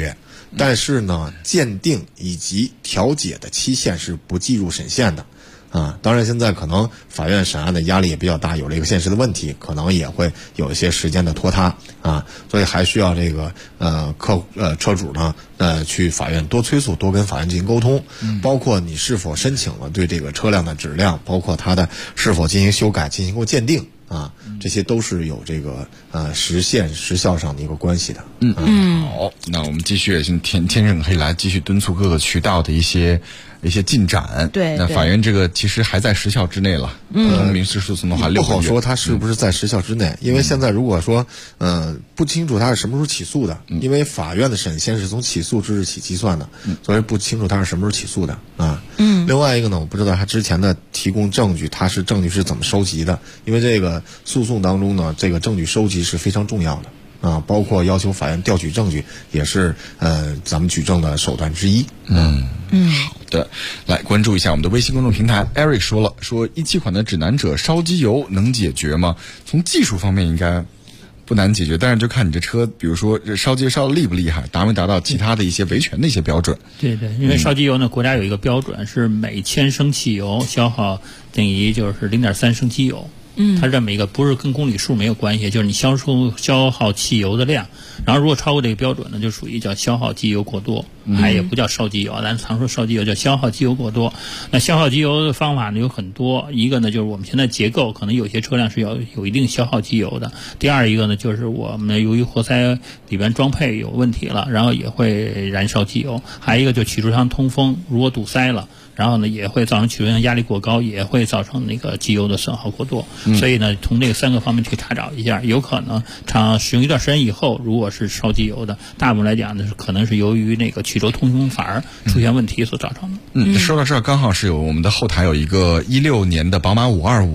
但是呢，鉴定以及调解的期限是不计入审限的。当然现在可能法院审案的压力也比较大，有了一个现实的问题，可能也会有一些时间的拖沓所以还需要这个车主呢去法院多催促，多跟法院进行沟通，包括你是否申请了对这个车辆的质量，包括它的是否进行修改、进行过鉴定这些都是有这个时效上的一个关系的。 好，那我们继续，天生可以来继续敦促各个渠道的一些进展。 对， 那法院这个其实还在时效之内了。民事诉讼的话， 不好说它是不是在时效之内，因为现在如果说不清楚它是什么时候起诉的，因为法院的审限是从起诉之日起计算的，所以不清楚它是什么时候起诉的另外一个呢，我不知道他之前的提供证据，证据是怎么收集的，因为这个诉讼当中呢，这个证据收集是非常重要的包括要求法院调取证据，也是咱们举证的手段之一。 好的，来关注一下我们的微信公众平台。Eric 说17款的指南者烧机油能解决吗？从技术方面应该不难解决，但是就看你这车，比如说这烧机油烧的厉不厉害，达没达到其他的一些维权的一些标准。 对，因为烧机油呢，国家有一个标准，是每1000升汽油消耗等于就是0.3升机油。它这么一个，不是跟公里数没有关系，就是你消耗汽油的量，然后如果超过这个标准呢，就属于叫消耗机油过多，也不叫烧机油，咱常说烧机油叫消耗机油过多。那消耗机油的方法呢有很多，一个呢就是我们现在结构可能有些车辆是有一定消耗机油的，第二一个呢就是我们由于活塞里边装配有问题了，然后也会燃烧机油，还有一个就起出箱通风如果堵塞了，然后呢也会造成起出箱压力过高，也会造成那个机油的损耗过多。所以呢从这3个方面去查找一下，有可能使用一段时间以后，如果是烧机油的，大部分来讲呢可能是由于那个曲轴通风阀出现问题所造成的。 说到这儿，刚好是有我们的后台有一个16年的宝马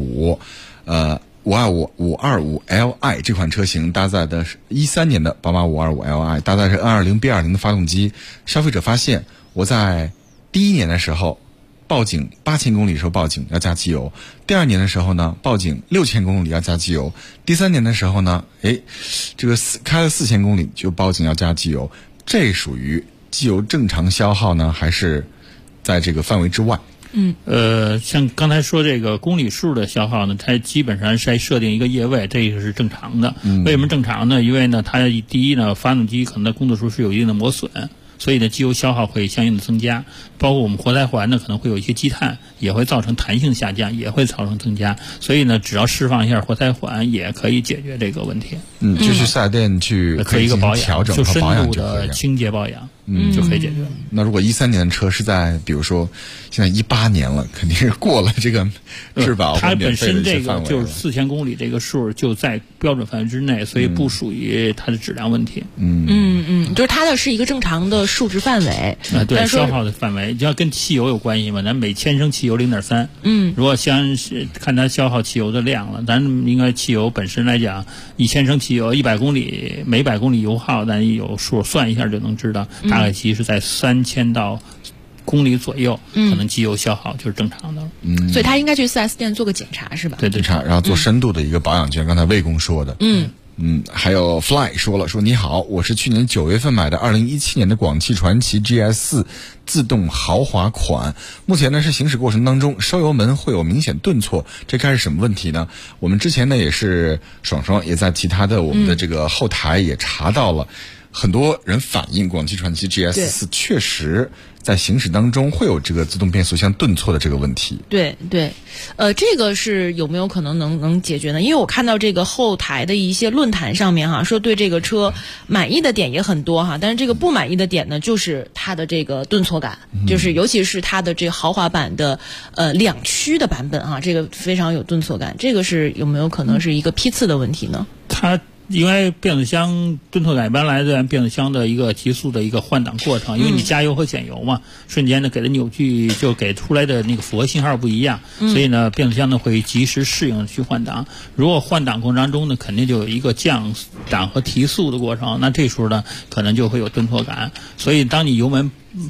525525Li 这款车型，搭载的是13年的宝马525Li， 搭载是 N20 B20 的发动机。消费者发现，我在第1年的时候报警8000公里的时候报警要加机油，第2年的时候呢报警6000公里要加机油，第3年的时候呢这个开了4000公里就报警要加机油，这属于机油正常消耗呢，还是在这个范围之外？ 像刚才说这个公里数的消耗呢，它基本上是设定一个页位，这个是正常的。为什么正常呢？因为呢，它第一呢，发动机可能在工作时候是有一定的磨损，所以呢，机油消耗会相应的增加。包括我们活塞环呢，可能会有一些积碳，也会造成弹性下降，也会造成增加。所以呢，只要释放一下活塞环，也可以解决这个问题。 就去四 S 店去可以一个保养， 调整就深和保养度的清洁保养，就可以解决。 那如果13年的车是在，比如说现在18年了，肯定是过了这个质保它本身这个就是4000公里这个数就在标准范围之内，所以不属于它的质量问题。 就是它的是一个正常的数值范围。 对，消耗的范围，就要跟汽油有关系嘛。咱每1000升汽油0.3，如果是看它消耗汽油的量了，咱应该汽油本身来讲，1000升汽油100公里，每100公里油耗，咱有数算一下就能知道，大概其实在3000到公里左右，可能机油消耗就是正常的了。 所以他应该去 4S 店做个检查，是吧？ 对，检查，然后做深度的一个保养，就像刚才魏工说的。还有 Fly 说你好，我是去年9月份买的2017年的广汽传祺 GS4 自动豪华款，目前呢是行驶过程当中收油门会有明显顿挫，这该是什么问题呢？我们之前呢也是爽爽也在其他的我们的这个后台也查到了，很多人反映广汽传祺 GS4 确实在行驶当中会有这个自动变速箱顿挫的这个问题。 对，这个是有没有可能能解决呢？因为我看到这个后台的一些论坛上面说对这个车满意的点也很多但是这个不满意的点呢，就是它的这个顿挫感，就是尤其是它的这个豪华版的2驱的版本这个非常有顿挫感，这个是有没有可能是一个批次的问题呢？ 它因为变速箱顿挫感一般来自变速箱的一个急速的一个换挡过程，因为你加油和减油嘛，瞬间呢给的扭矩就给出来的那个符合信号不一样，所以呢变速箱呢会及时适应去换挡。如果换挡过程当中呢，肯定就有一个降档和提速的过程，那这时候呢可能就会有顿挫感。所以当你油门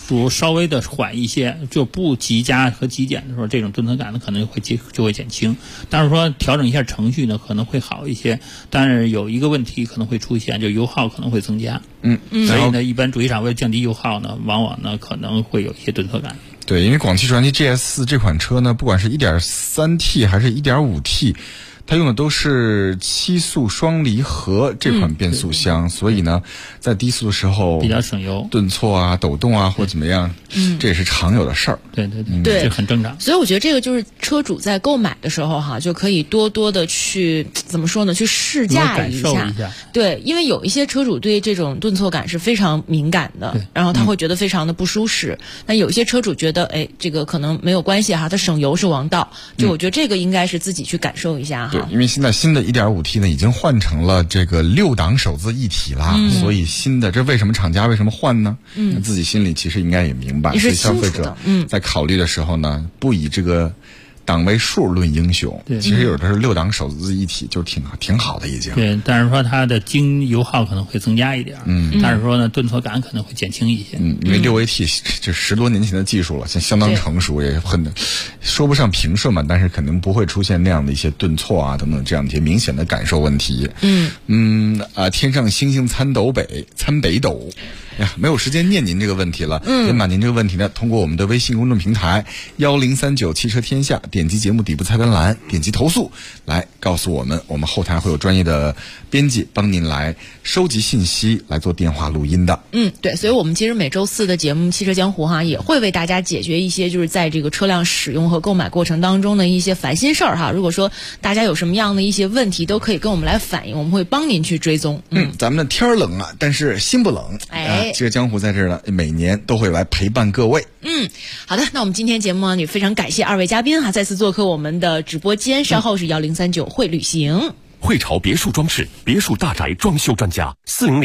稍微的缓一些，就不急加和极简的时候，这种顿挫感呢可能就会减轻。但是说调整一下程序呢可能会好一些，但是有一个问题可能会出现，就油耗可能会增加。所以呢，一般主机厂为了降低油耗呢，往往呢可能会有一些顿挫感。 对，因为广汽传祺 GS4 这款车呢，不管是 1.3T 还是 1.5T，它用的都是7速双离合这款变速箱，所以呢，在低速的时候比较省油， 顿挫啊、抖动啊或怎么样，这也是常有的事儿。 对，这很正常。 所以我觉得这个就是车主在购买的时候哈，就可以多多的去怎么说呢？去试驾一下。对，因为有一些车主对这种顿挫感是非常敏感的，然后他会觉得非常的不舒适。那有些车主觉得，哎，这个可能没有关系哈，它省油是王道。就我觉得这个应该是自己去感受一下哈。 对，因为现在新的 1.5T 呢已经换成了这个6档手自一体啦，所以新的这为什么厂家为什么换呢？自己心里其实应该也明白，所以消费者在考虑的时候呢，不以这个档位数论英雄，其实有的是6档手自一体就挺好的已经。 对，但是说它的油耗可能会增加一点，但是说呢顿挫感可能会减轻一些。 因为6AT 这10多年前的技术了，相当成熟，也很说不上平顺嘛，但是肯定不会出现那样的一些顿挫啊等等这样一些明显的感受问题。天上星星参北斗。呀，没有时间念您这个问题了，先把您这个问题呢，通过我们的微信公众平台1039汽车天下，点击节目底部菜单栏，点击投诉，来告诉我们，我们后台会有专业的编辑帮您来收集信息，来做电话录音的。 对，所以我们其实每周4的节目《汽车江湖》哈，也会为大家解决一些就是在这个车辆使用和购买过程当中的一些烦心事儿哈。如果说大家有什么样的一些问题，都可以跟我们来反映，我们会帮您去追踪。 咱们的天儿冷啊，但是心不冷。这个江湖在这儿呢，每年都会来陪伴各位。 好的，那我们今天节目呢，也非常感谢2位嘉宾哈，再次做客我们的直播间。稍后是1039会旅行。 汇潮别墅装饰，别墅大宅装修专家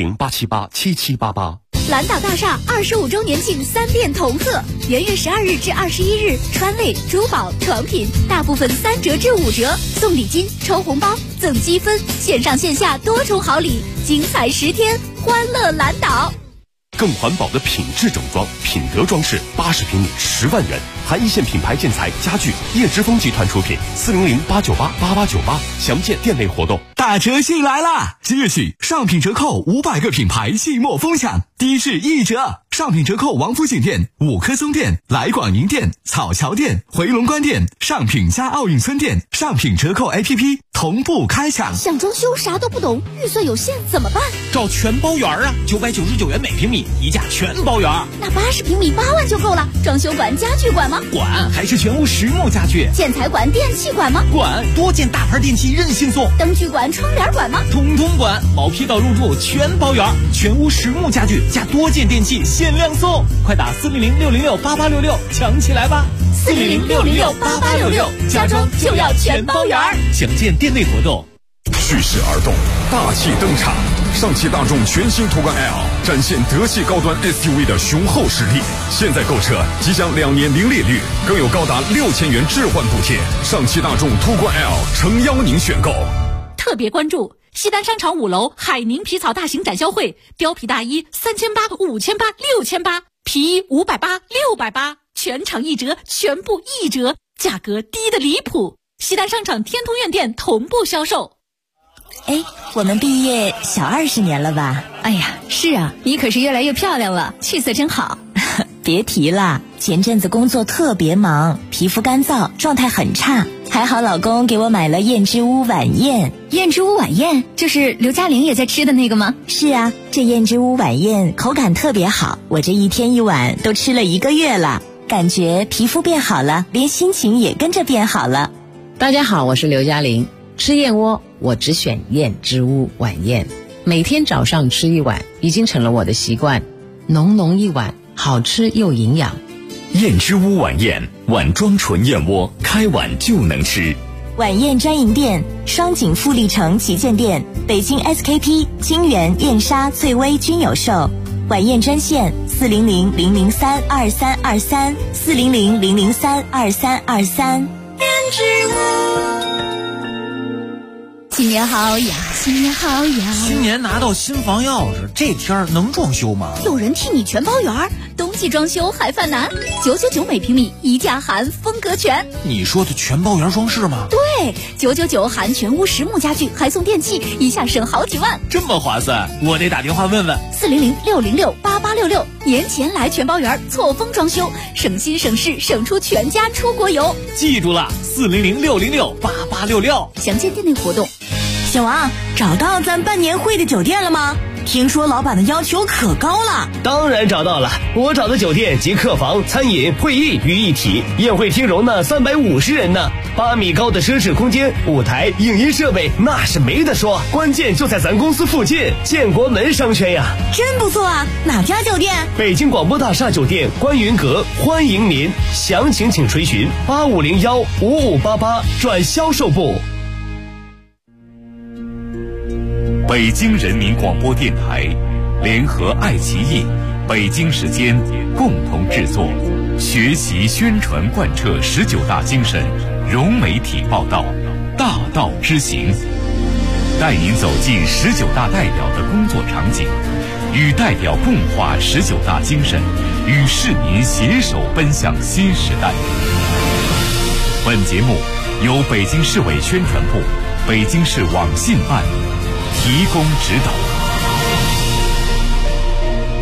，400-878-7788。 蓝岛大厦25周年庆3店同贺，元月12日至21日，川类、珠宝、床品大部分3折至5折，送礼金、抽红包、赠积分，线上线下多重好礼，精彩10天，欢乐蓝岛。 更环保的品质整装，品德装饰，80平米10万元，含一线品牌建材家具，叶之峰集团出品，400-898-8898，详见店内活动。 大折戏来啦！即日起，上品折扣500个品牌季末疯享，低至1折。上品折扣王府井店、五棵松店、来广营店、草桥店、回龙观店、上品加奥运村店，上品折扣 APP 同步开抢。 想装修啥都不懂，预算有限怎么办？ 找全包圆啊，999元每平米，一价全包圆。 那80平米8万就够了。装修管、家具管吗？ 管，还是全屋实木家具。 建材管、电器管吗？ 管，多件大牌电器任性送。 灯具管、窗帘管吗？ 通通管，毛坯到入住全包圆，全屋实木家具加多件电器限量送，快打400-606-8866抢起来吧 ！400-606-8866，家装就要全包圆。 详见店内活动。 蓄势而动，大气登场。上汽大众全新途观 L 展现德系高端 SUV 的雄厚实力。现在购车即享2年零利率，更有高达6000元置换补贴。上汽大众途观 L 诚邀您选购。 特别关注西单商场5楼海宁皮草大型展销会，貂皮大衣3800、5800、6800，皮衣580、680，全场1折，全部1折，价格低得离谱。西单商场天通苑店同步销售。 哎，我们毕业小20年了吧？ 哎呀，是啊，你可是越来越漂亮了，气色真好。 别提了，前阵子工作特别忙，皮肤干燥，状态很差。还好老公给我买了燕之屋晚宴。 燕之屋晚宴，这是刘嘉玲也在吃的那个吗？ 是啊，这燕之屋晚宴口感特别好，我这1天1碗都吃了1个月了，感觉皮肤变好了，连心情也跟着变好了。 大家好，我是刘嘉玲。吃燕窝我只选燕之屋晚宴，每天早上吃1碗已经成了我的习惯，浓浓1碗，好吃又营养。 燕之屋晚宴，碗装纯燕窝，开碗就能吃。 晚宴专营店：双井富力城旗舰店、北京 SKP、金源、燕莎、翠微均有售。晚宴专线400-003-2323 400-003-2323。 燕之屋。新年好呀，新年好呀！ 新年拿到新房钥匙，这天儿能装修吗？ 有人替你全包圆， 冬季装修还犯难，999每平米，宜家含风格全。 你说的全包圆装饰吗？ 对，999含全屋实木家具，还送电器，一下省好几万， 这么划算，我得打电话问问。 400-606-8866，年前来全包圆，错峰装修，省心省事，省出全家出国游。 记住了，400-606-8866， 详见店内活动。 小王，找到咱办年会的酒店了吗？听说老板的要求可高了。 当然找到了，我找的酒店集客房、餐饮、会议于一体，宴会厅容纳350人呢，8米高的奢侈空间，舞台、影音设备那是没得说，关键就在咱公司附近，建国门商圈呀。 真不错啊，哪家酒店？ 北京广播大厦酒店观云阁，欢迎您，详情请垂询8501-5588转销售部。 北京人民广播电台联合爱奇艺、北京时间共同制作，学习宣传贯彻19大精神，融媒体报道，大道之行，带您走进19大代表的工作场景，与代表共话19大精神，与市民携手奔向新时代。本节目由北京市委宣传部、北京市网信办提供指导。